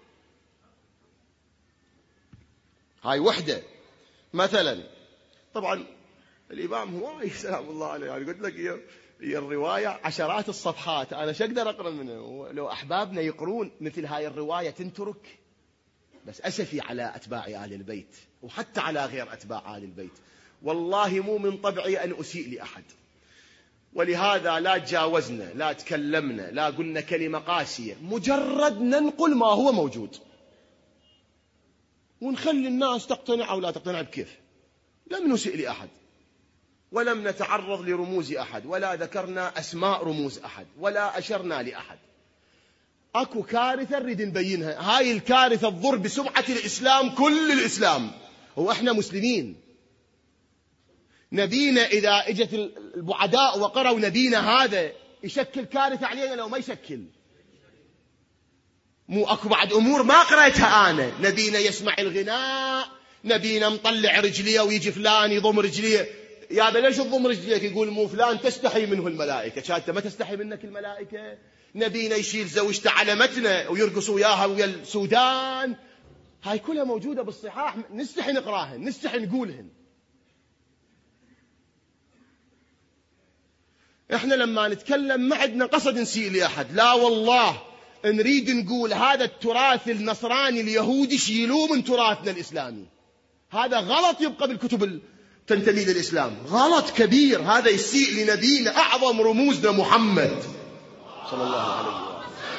هاي وحدة. مثلا طبعا الإمام هواي سلام الله عليه، يعني قلت لك هي الرواية عشرات الصفحات، أنا شو أقدر أقرأ منه؟ لو أحبابنا يقرون مثل هاي الرواية تنترك. بس أسفي على أتباع آل البيت وحتى على غير أتباع آل البيت، والله مو من طبعي أن أسيء لأحد، ولهذا لا تجاوزنا، لا تكلمنا، لا قلنا كلمة قاسية، مجرد ننقل ما هو موجود ونخلي الناس تقتنع أو لا تقتنع بكيف. لم نسئ لأحد، ولم نتعرض لرموز أحد، ولا ذكرنا أسماء رموز أحد، ولا أشرنا لأحد. أكو كارثة نريد نبينها، هاي الكارثة تضر بسمعة الإسلام، كل الإسلام. وإحنا مسلمين، نبينا إذا إجت البعداء وقروا نبينا هذا يشكل كارثة علينا لو ما يشكل. مو أكو بعد أمور ما قرأتها أنا، نبينا يسمع الغناء، نبينا مطلع رجليه ويجي فلان يضم رجليه. يا ليش تضم رجليك؟ يقول مو فلان تستحي منه الملائكة. كانت ما تستحي منك الملائكة؟ نبينا يشيل زوجته على متنه ويرقص وياها ويا السودان. هاي كلها موجودة بالصحاح، نستحي نقراهن، نستحي نقولهن. احنا لما نتكلم ما عندنا قصد نسيء لأحد، لا والله نريد نقول هذا التراث النصراني اليهودي شيلوه من تراثنا الإسلامي. هذا غلط يبقى بالكتب تنتمي للإسلام، غلط كبير. هذا يسيء لنبينا أعظم رموزنا محمد صلى الله عليه وسلم.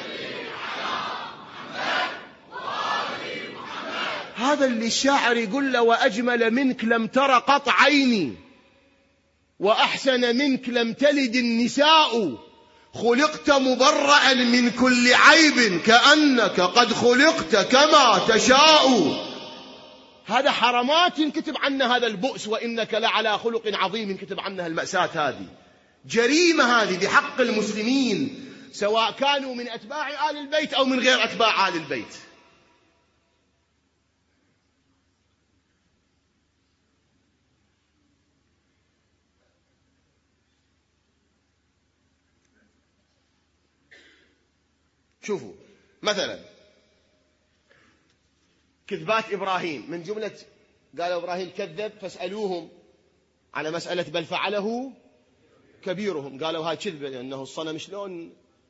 هذا اللي الشاعر يقول له وأجمل منك لم تر قط عيني، وأحسن منك لم تلد النساء، خلقت مبرأ من كل عيب كأنك قد خلقت كما تشاء. هذا حرمات ينكتب عنها هذا البؤس، وإنك لعلى خلق عظيم ينكتب عنها المأساة. هذه جريمة، هذه بحق المسلمين سواء كانوا من أتباع آل البيت أو من غير أتباع آل البيت. شوفوا مثلا كذبات إبراهيم، من جملة قالوا إبراهيم كذب فاسألوهم على مسألة بل فعله كبيرهم. قالوا هاي كذبة لأنه الصنم شلون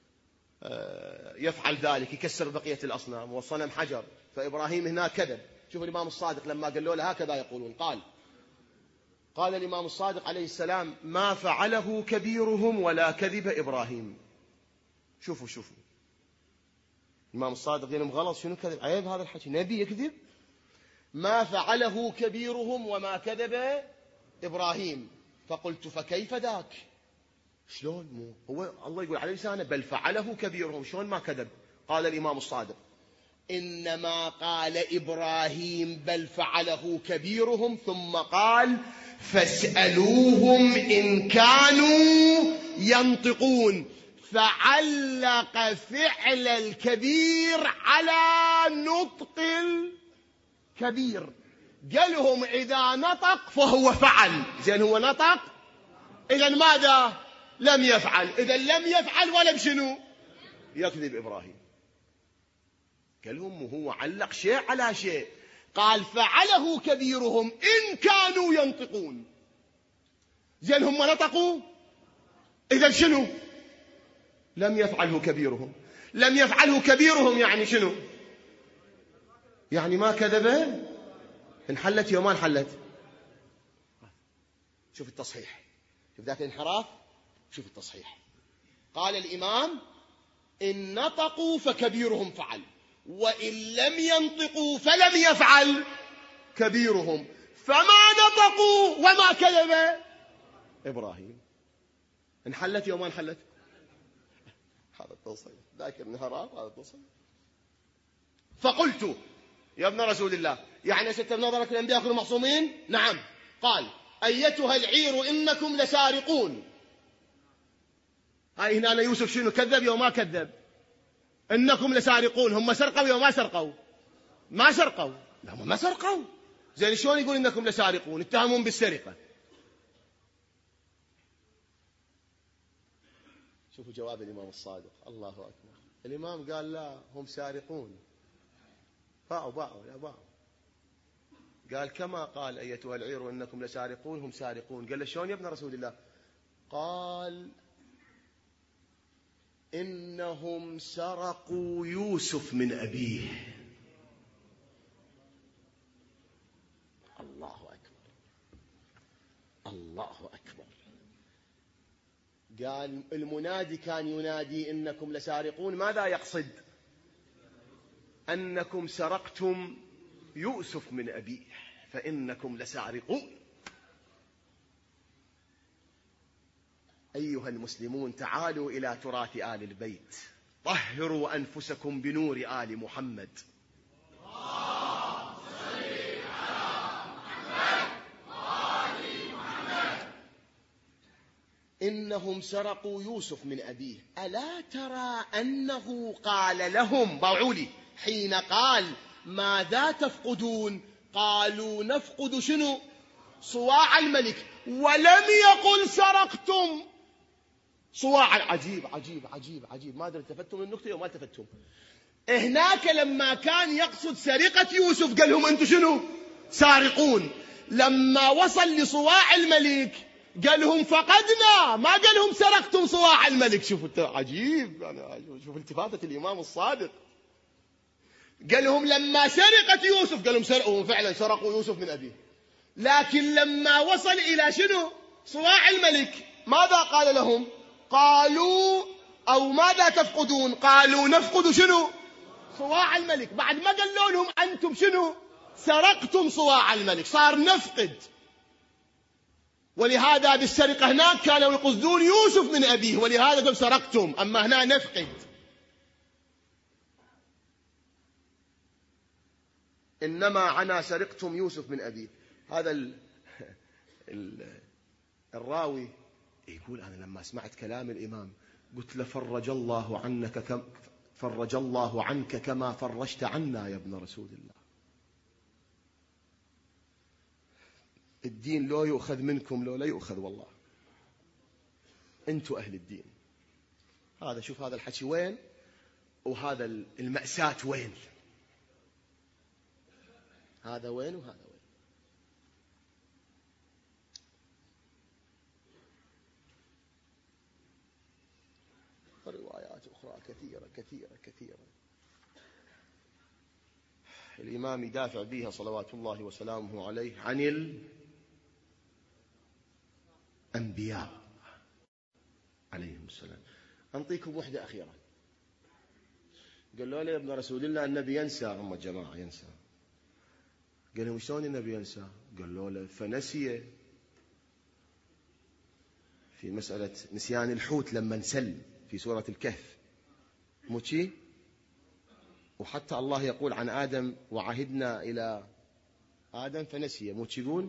يفعل ذلك، يكسر بقية الأصنام والصنم حجر، فإبراهيم هنا كذب. شوفوا الإمام الصادق لما قالوا له هكذا يقولون، قال الإمام الصادق عليه السلام ما فعله كبيرهم ولا كذب إبراهيم. شوفوا الإمام الصادق قال لهم غلط، شنو كذب؟ عيب هذا الحكي، نبي يكذب؟ ما فعله كبيرهم وما كذب إبراهيم. فقلت فكيف ذاك؟ شلون؟ مو هو الله يقول عليه لسانه بل فعله كبيرهم، شلون ما كذب؟ قال الإمام الصادق إنما قال إبراهيم بل فعله كبيرهم ثم قال فاسألوهم إن كانوا ينطقون، فعلق فعل الكبير على نطق الكبير. قالهم إذا نطق فهو فعل، زين هو نطق، إذا ماذا؟ لم يفعل. إذا لم يفعل ولا بشنو؟ يكذب إبراهيم. قالهم هو علق شيء على شيء، قال فعله كبيرهم إن كانوا ينطقون، زين هم نطقوا، إذا شنو؟ لم يفعله كبيرهم. لم يفعله كبيرهم يعني شنو؟ يعني ما كذب. انحلت يوم ما انحلت. شوف التصحيح، شوف ذاك الانحراف، شوف التصحيح. قال الإمام إن نطقوا فكبيرهم فعل، وإن لم ينطقوا فلم يفعل كبيرهم، فما نطقوا وما كذب إبراهيم. انحلت يوم ما انحلت. هذا التصريف ذاك الانحراف، هذا التصريف. فقلت يا ابن رسول الله يعني ست نظرك الأنبياء كلهم معصومين؟ نعم. قال أيتها العير إنكم لسارقون. هاي هنا يوسف شنو كذب يوم ما كذب؟ إنكم لسارقون، هم سرقوا يوم ما سرقوا؟ ما سرقوا، لا هم ما سرقوا. زين شلون يقول إنكم لسارقون؟ اتهمون بالسرقة. شوفوا جواب الإمام الصادق، الله أكبر. الإمام قال لا هم سارقون. باعوا. قال كما قال أيتها العير إنكم لسارقون هم سارقون. قال له شلون يا ابن رسول الله؟ قال إنهم سرقوا يوسف من أبيه. الله أكبر، الله أكبر. قال المنادي كان ينادي إنكم لسارقون، ماذا يقصد؟ أنكم سرقتم يوسف من أبيه فإنكم لسارقون. أيها المسلمون تعالوا إلى تراث آل البيت، طهروا أنفسكم بنور آل محمد. إنهم سرقوا يوسف من أبيه. ألا ترى أنه قال لهم باعولي حين قال ماذا تفقدون؟ قالوا نفقد شنو؟ صواع الملك، ولم يقل سرقتم صواع. عجيب عجيب عجيب عجيب. ما أدري التفتم النكتة أو ما التفتم. هناك لما كان يقصد سرقة يوسف قال لهم أنتم شنو؟ سارقون. لما وصل لصواع الملك قال لهم فقدنا، ما قال لهم سرقتم صواع الملك. شوفوا عجيب، يعني شوف التفاتة الإمام الصادق. قال لهم لما سرقت يوسف قال لهم سرقوا، فعلا سرقوا يوسف من أبيه. لكن لما وصل إلى شنو؟ صواع الملك ماذا قال لهم؟ قالوا أو ماذا تفقدون؟ قالوا نفقد شنو؟ صواع الملك. بعد ما قالوا لهم أنتم شنو؟ سرقتم صواع الملك، صار نفقد. ولهذا بالسرقة هناك كانوا يقصدون يوسف من أبيه، ولهذا قالوا سرقتم، أما هنا نفقد. إنما عنا سرقتم يوسف من أبيه. هذا الراوي يقول أنا لما سمعت كلام الإمام قلت له فرج الله عنك كما فرجت عنا يا ابن رسول الله. الدين لو يؤخذ منكم لو لا يؤخذ، والله أنتوا أهل الدين. هذا شوف هذا الحكي وين، وهذا المأساة وين. هذا وين وهذا وين. روايات أخرى كثيرة كثيرة كثيرة الإمام يدافع بها صلوات الله وسلامه عليه عن الأنبياء عليهم السلام. أنطيكم وحدة أخيرة. قالوا له يا ابن رسول الله النبي ينسى. هم الجماعة ينسى. قال لهم شلون النبي ينسى؟ قالوا له فنسي في مسألة نسيان الحوت لما انسل في سورة الكهف، مو شي؟ وحتى الله يقول عن آدم وعهدنا إلى آدم فنسي، مو شي يقول؟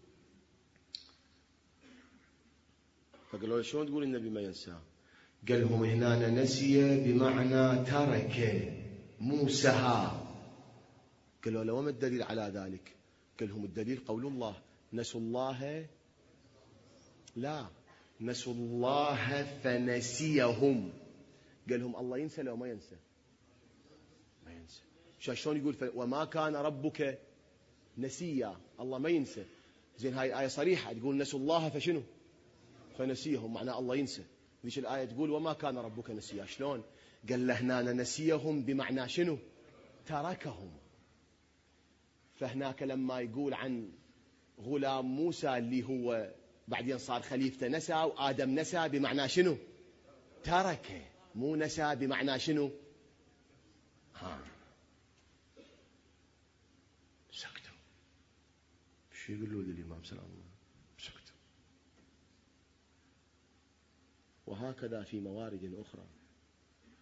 فقالوا له شلون تقول النبي ما ينسى؟ قال لهم هنا نسي بمعنى ترك مو سهى. قالوا له وما الدليل على ذلك؟ قال لهم الدليل قول الله نسوا الله، لا نسوا الله فنسيهم. قال لهم الله ينسى لو ما ينسى؟ ما ينسى. شلون يقول وما كان ربك نسيا؟ الله ما ينسى. زين هاي الآية صريحة تقول نسوا الله فشنو؟ فنسيهم، معناه الله ينسى. ليش الآية تقول وما كان ربك نسيا؟ شلون؟ قال له هنا نسيهم بمعنى شنو؟ تركهم. فهناك لما يقول عن غلام موسى اللي هو بعدين صار خليفته نسى، وآدم نسى بمعنى شنو؟ ترك، مو نسى بمعنى شنو؟ سكتوا. شو يقولوا للإمام سلام الله؟ سكتوا. وهكذا في موارد أخرى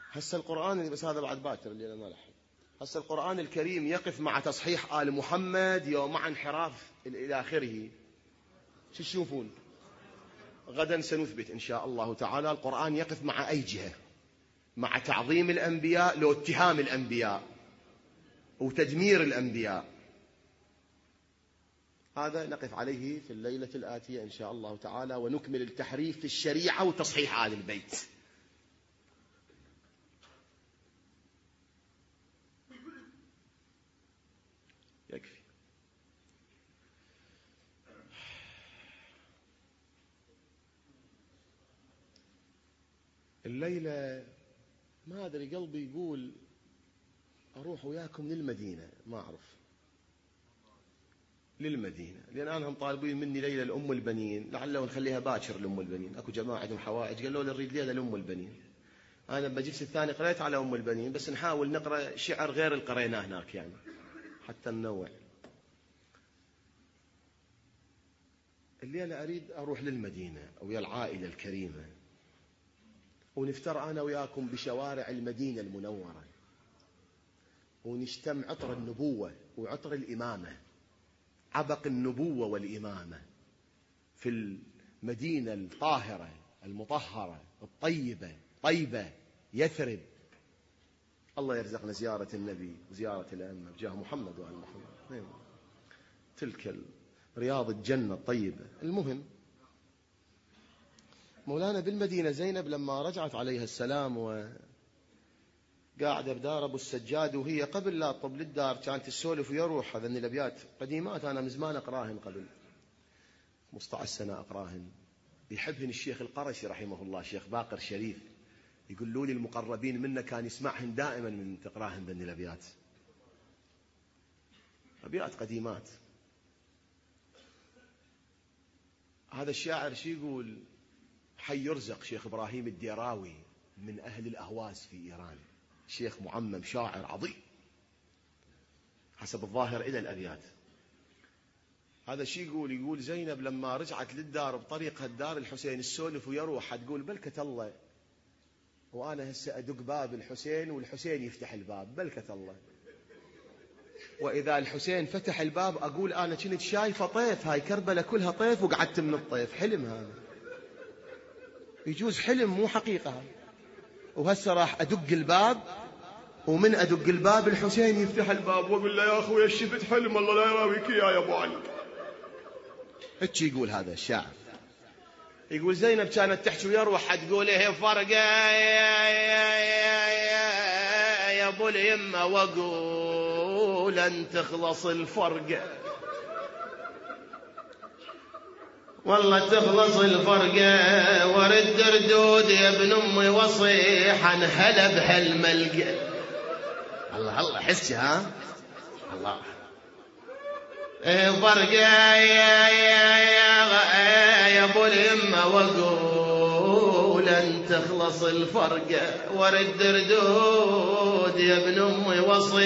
هسه القرآن، بس هذا بعد باكر اللي أنا ما لحق. هسه القرآن الكريم يقف مع تصحيح آل محمد يوم مع انحراف إلى آخره. شو تشوفون؟ غدا سنثبت إن شاء الله تعالى القرآن يقف مع أي جهة، مع تعظيم الأنبياء لو اتهام الأنبياء وتدمير الأنبياء. هذا نقف عليه في الليلة الآتية إن شاء الله تعالى، ونكمل التحريف في الشريعة وتصحيح آل البيت. يكفي. الليلة ما أدري قلبي يقول أروح وياكم للمدينة، ما أعرف للمدينة، لأن أنهم طالبين مني ليلة لأم البنين، لعله نخليها باكر لأم البنين. أكو جماعة عندهم حوائج قالوا لي نريد ليلة لأم البنين. أنا بجلس الثاني قريت على أم البنين، بس نحاول نقرأ شعر غير اللي قريناه هناك يعني حتى ننوع. الليلة أريد أروح للمدينة ويا العائلة الكريمة، ونفتر أنا وياكم بشوارع المدينة المنورة، ونشتم عطر النبوة وعطر الإمامة، عبق النبوة والإمامة في المدينة الطاهرة المطهرة الطيبة، طيبة يثرب. الله يرزقنا زيارة النبي وزيارة الأئمة بجاه محمد وآل محمد، تلك رياض الجنة الطيبة. المهم مولانا بالمدينة زينب لما رجعت عليها السلام وقاعدة بدار أبو السجاد، وهي قبل لا تطب للدار كانت تسولف ويروح. هذني الأبيات قديمات أنا من زمان أقراهن، قبل 15 سنة أقراهن. يحبهن الشيخ القرشي رحمه الله، شيخ باقر شريف، يقولوا لي المقربين منا كان يسمعهن دائما من تقراهن ذني الأبيات، أبيات قديمات. هذا الشاعر شي يقول؟ حي يرزق شيخ إبراهيم الديراوي من أهل الأهواز في إيران، شيخ معمم شاعر عظيم حسب الظاهر إلى الأبيات. هذا شي يقول؟ يقول زينب لما رجعت للدار بطريقها الدار الحسين السولف ويروح، تقول بلكة الله وأنا هسه أدق باب الحسين والحسين يفتح الباب، بلكة الله. وإذا الحسين فتح الباب أقول أنا كنت شايفة طيف، هاي كربلة كلها طيف وقعدت من الطيف. حلم هذا، يجوز حلم مو حقيقة. وهسه راح أدق الباب، ومن أدق الباب الحسين يفتح الباب وأقول له يا أخوي شفت حلم الله لا يراويك يا أبو علي. هيك يقول هذا الشاعر. يقول زينب كانت تحكي ويروح تقول إيه فرقة يا أبو اليمة، وأقول أن تخلص الفرقة، والله تخلص الفرقة، ورد ردود يا ابن أمي وصيحا هلا بهالملقى. الله الله حسي ها الله. فرقة يا ابو اليمة، وأقول أن تخلص الفرقة، ورد ردود يا ابن أمي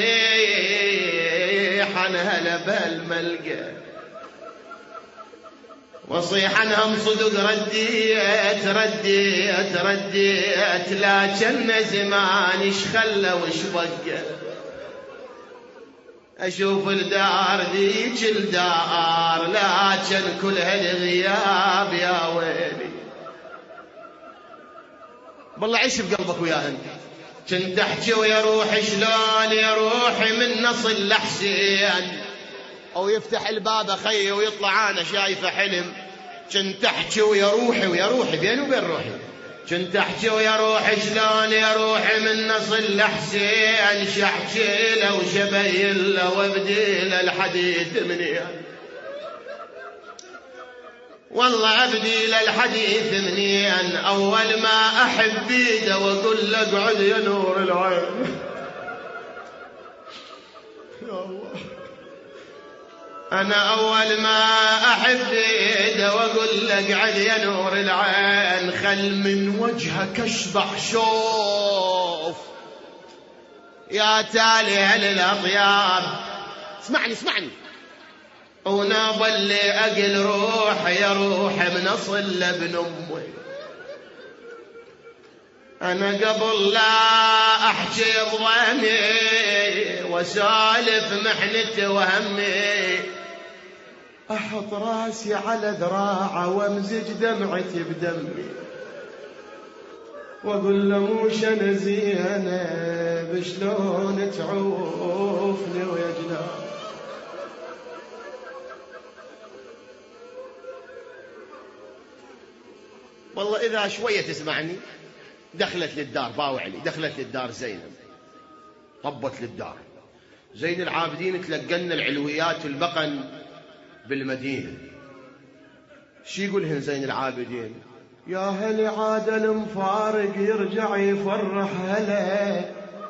وصيحا هلا بهالملقى، وصيحا هم صدق رديت رديت رديت، لكن زمان ايش خلى وش بقى. اشوف الدار ذيك الدار، لكن كل هالغياب يا ويلي. بالله عيش بقلبك ويا انت. كنت احكي ويا روحي شلون يا روحي من نصل لحسين، او يفتح الباب اخي ويطلع انا شايفه حلم. كنت احكي ويا روحي بيني وبين روحي، كنت احكي ويا روحي شلون يا روحي من نصل لحسين، شحكي له وشبين له وابدي له الحديث منين، والله ابدي له الحديث منين. اول ما احب بيده واقول له اقعد يا نور العين، يا الله أنا أول ما أحب إيده وأقول لك اقعد يا نور العين، خل من وجهك أشبع شوف يا تالي للأطياب. اسمعني ونابل اللي أقل روح يا روح من أصل لابن أمي، أنا قبل لا أحكي بضمي وسالف محنتي وهمي أحط راسي على ذراعه وامزج دمعتي بدمي وأقول له موش أنا زينب شلون تعوفني ويا جنان. والله إذا شوية تسمعني دخلت للدار باوعلي، دخلت للدار زينب، طبت للدار. زين العابدين تلقلنا العلويات البقن بالمدينة. شي يقولهن زين العابدين؟ يا هل عاد المفارق يرجع يفرح هلا.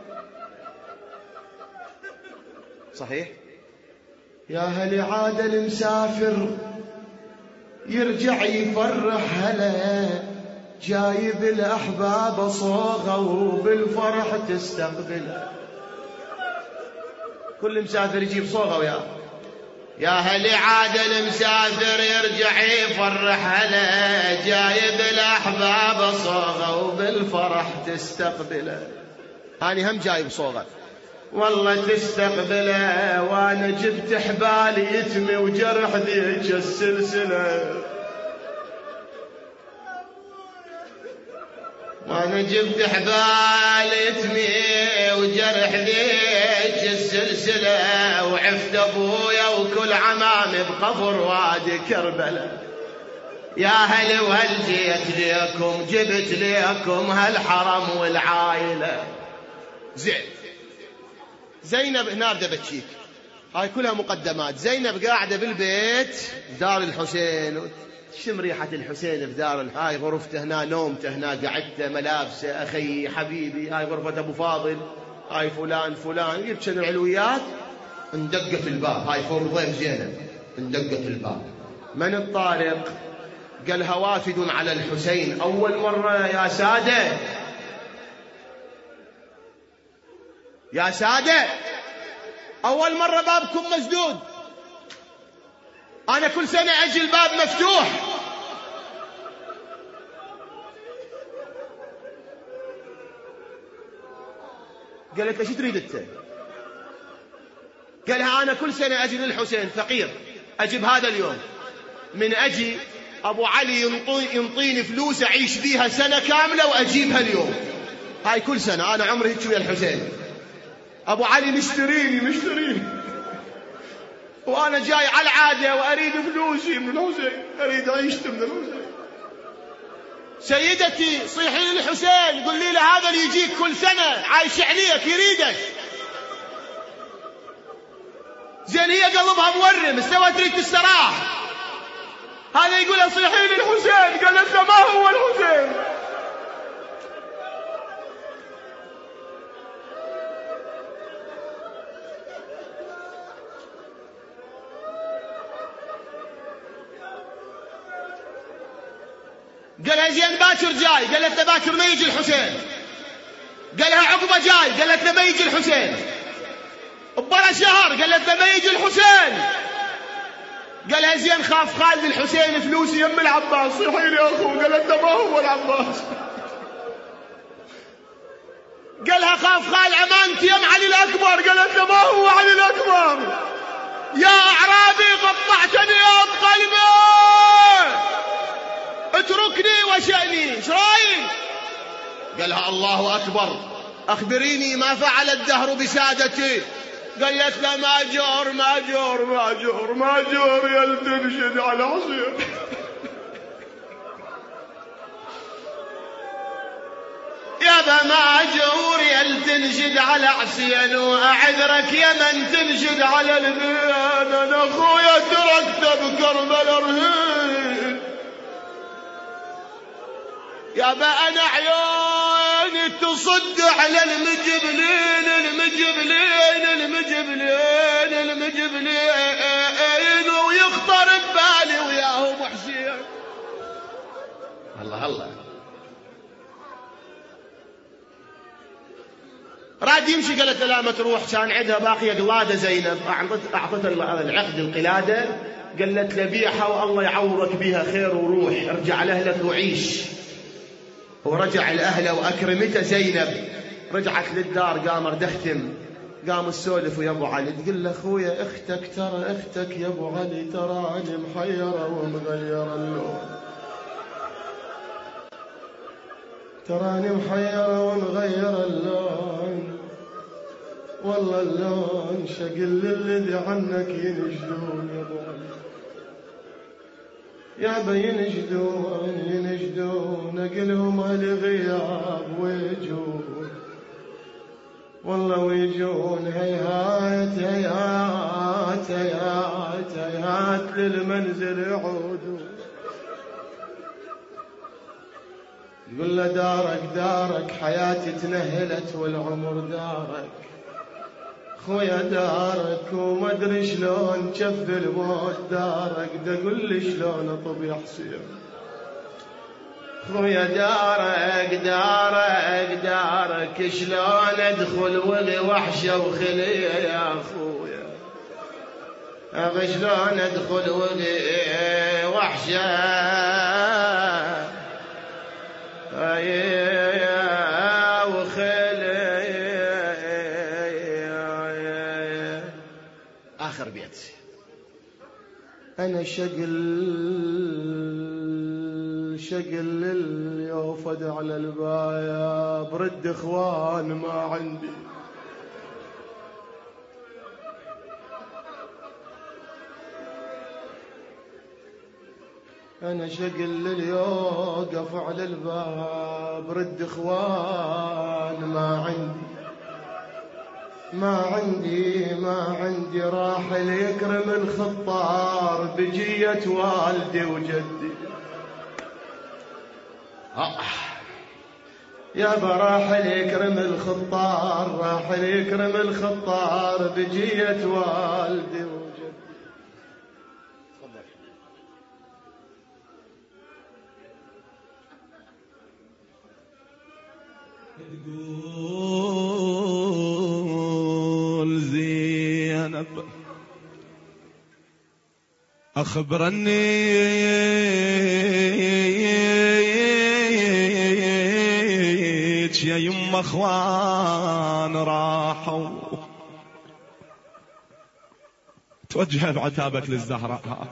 صحيح؟ يا هل عاد المسافر يرجع يفرح هلا، جايب الأحباب صوغة وبالفرح تستقبله. كل مسافر يجيب صوغة وياه. يا هل عاد المسافر يرجع يفرح هلا، جايب الأحباب صوغة وبالفرح تستقبله. أنا هم جايب صوغة والله تستقبله، وأنا جبت حبالي يتمي وجرح ذيك السلسلة. وأنا جبت حبالي يتمي وجرح ذيك السلسلة، وعفت أبويا وكل عمامي بقبر وادي كربلة. يا هل وهل جيت ليكم، جبت ليكم هالحرم والعائلة. زينب هنا بتشيك، هاي كلها مقدمات. زينب قاعدة بالبيت دار الحسين، شم ريحة الحسين بدار. هاي غرفته هنا، نومته هنا، قعدته، ملابسه، أخي حبيبي، هاي غرفة أبو فاضل، هاي فلان فلان. يبشن العلويات. اندقت الباب، هاي فوق ضيف زينب. اندقت الباب، من الطارق؟ قالها وافد على الحسين أول مرة يا سادة. يا سادة أول مرة بابكم مسدود، أنا كل سنة أجي الباب مفتوح. قالت له شو تريد أنت؟ قالها أنا كل سنة أجي للحسين فقير، أجيب هذا اليوم من أجي أبو علي ينطيني فلوس أعيش بيها سنة كاملة وأجيبها اليوم. هاي كل سنة أنا عمري هيك ويا الحسين. أبو علي مشتريني وأنا جاي على العادة وأريد فلوسي من الحسين، أريد عيشتي من الحسين. سيدتي صيحي للحسين قل لي هذا اللي يجيك كل سنة عايش عليك يريدك. زين هي قلبها مورم، استوى تريد تستراح. هذا يقول صيحي للحسين، قالت له ما هو الحسين. قالها زين باكر جاي، قالت له باكر ما يجي الحسين. قالها عقبه جاي، قالت له ما يجي الحسين. ببرا شهر قالت له ما يجي الحسين. قالها زين خاف خالد الحسين فلوسي يم العباس، صيحي لي اخوه. قالت له ما هو العباس. قالها خاف خال امانتي يم علي الاكبر. قالت له ما هو علي الاكبر. يا اعرابي قطعتني يا قلبي، اتركني وشأني. ايش رايك؟ قالها الله اكبر، اخبريني ما فعل الدهر بسادتي. قالت له ماجور يا تنشد على حسين. يابا ماجور يا تنشد على حسين، واعذرك يا من تنشد على البيان. انا اخويا تركته بكربلاء رهين. يابا انا عيوني تصد على المجبلين ويخطر ببالي وياهم حسين. الله راد يمشي. قالت لا ما تروح، كان عندها باقيه قلاده زينب، اعطت العقد القلاده. قالت له بيعها والله يعوضك بها خير وروح، ارجع لاهلك وعيش. ورجع لأهله وأكرمته زينب. رجعت للدار قام ردختم، قام السولف ويا ابو علي تقول له اخويا اختك ترى اختك يا ابو علي تراني محيره ومغيره اللون، تراني محيره ومغيره اللون، والله اللون شقل الذي عنك ينجدون يا ابو علي، يابا ينجدون ينجدون اقلهم على غياب ويجون، والله ويجون هيهات هيهات هيهات هيهات للمنزل يعودون. يقول له دارك دارك حياتي تنهلت والعمر دارك، خويا دارك وما ادري شلون جف الموت دارك، دا قل لي شلون اطب يا حسين، خويا دارك دارك دارك شلون ادخل ولي وحشه وخليه يا خويا، شلون ادخل ولي وحشه آخر بيت أنا شقل اليوفد على البايا برد إخوان ما عندي، أنا شقل اليوقف على الباب رد إخوان ما عندي، ما عندي ما عندي راح يكرم الخطار بجية والدي وجدي، يابا راح يكرم الخطار راح يكرم الخطار بجية والدي وجدي. تقول زينب أخبرني يا يما اخوان راحوا، توجه بعتابك للزهراء،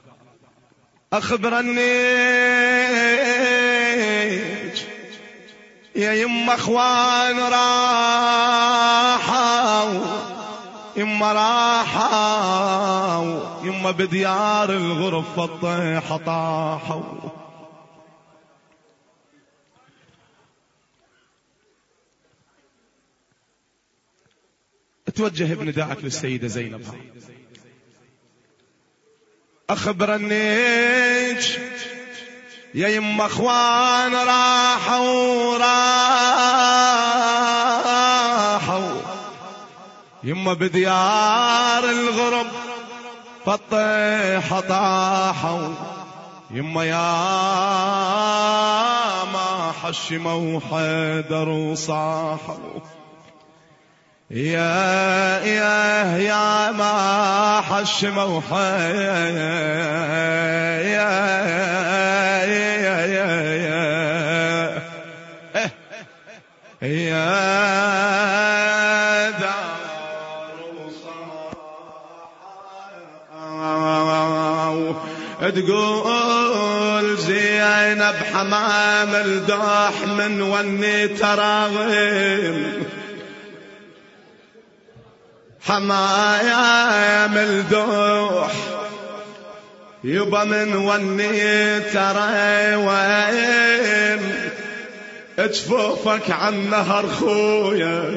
أخبرني يا يما اخوان راحوا، يما راحوا يما بديار الغرف الطيحة طاحوا، توجه بنداءك للسيدة زينب، أخبرني يا يما اخوان راحوا يما بديار الغرب فالطيحة طاحوا، يما يا ما حشموا حيدر وصاحوا، يا ما حشموا يا دار وصاحوا، تقول زينب حمام الدوح من وني تراغم، حمايا ملدوح يبا من وني ترى وين، اجفوفك عن نهر خويا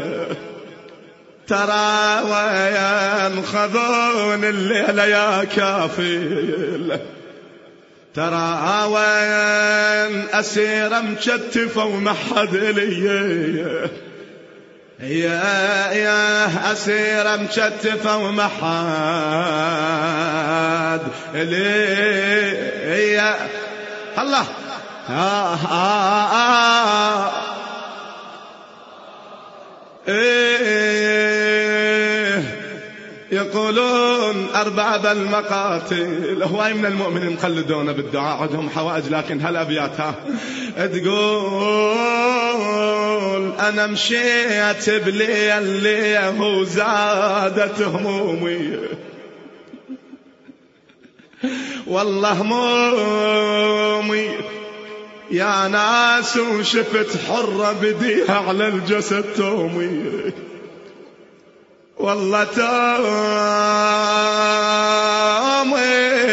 ترى وين، خذون الليلة يا كافيل ترى وين، أسيرة مشتفة ومحد لي، يا أسيرة مشتفة ومحاد لي، يا الله يقولون أرباب المقاتل، هواي من المؤمنين مقلدون بالدعاء عندهم حوائج، لكن هالأبياتها تقول أنا مشيت بليل وزادت همومي، والله همومي يا ناس وشفت حرة بديها على الجسد تومي، والله تومي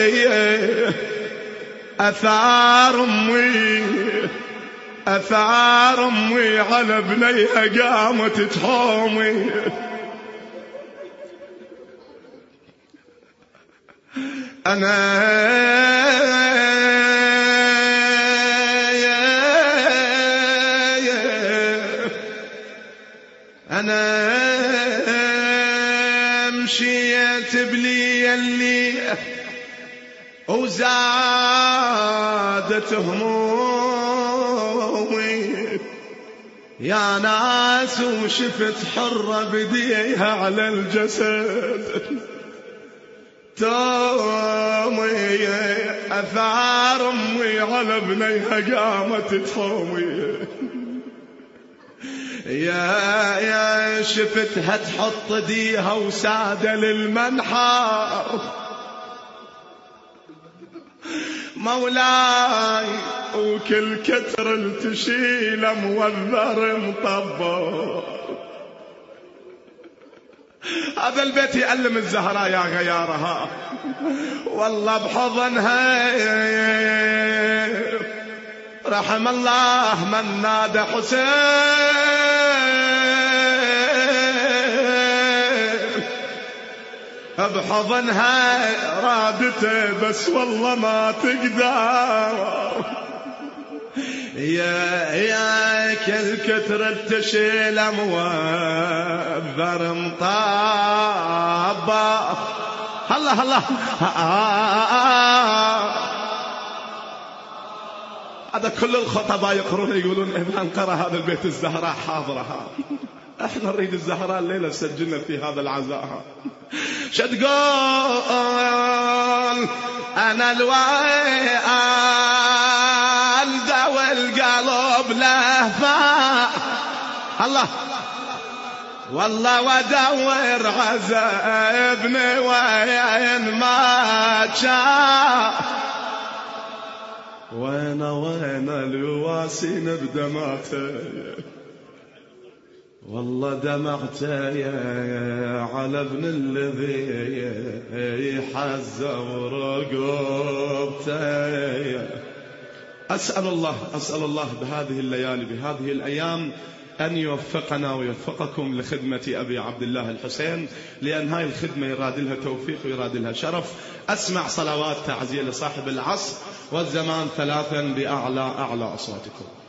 أثار أمي على بنيها قامت تحومي، أنا مشيت بليلي وزادت همومي يا ناس وشفت حرة بديها على الجسد تومي، أثار أمي على بنيها قامت تحومي، يا شفتها تحط ديها وسادة للمنحر مولاي، وكل كتر تشيله موذر مطبر. هذا البيت يألم الزهراء يا غيارها، والله بحضنها رحم الله من نادى حسين، بحضنها رادته بس والله ما تقدر، يا كل كثر تشيل موذر مطابة. الله الله هذا كل الخطباء يقرون يقولون إذا انقرأ هذا البيت الزهراء حاضرها، احنا نريد الزهراء الليلة سجلنا في هذا العزاء. شتقول أنا الوالدة والقلب لهفا، الله والله ودور عزا ابني وين ما جاء، وين الواسين بدمعته، والله دمعته على ابن الذي حز ورقبته. أسأل الله بهذه الليالي بهذه الأيام أن يوفقنا ويوفقكم لخدمة أبي عبد الله الحسين، لأن هاي الخدمة يراد لها توفيق ويراد لها شرف. أسمع صلوات تعزية لصاحب العصر والزمان ثلاثا بأعلى أصواتكم.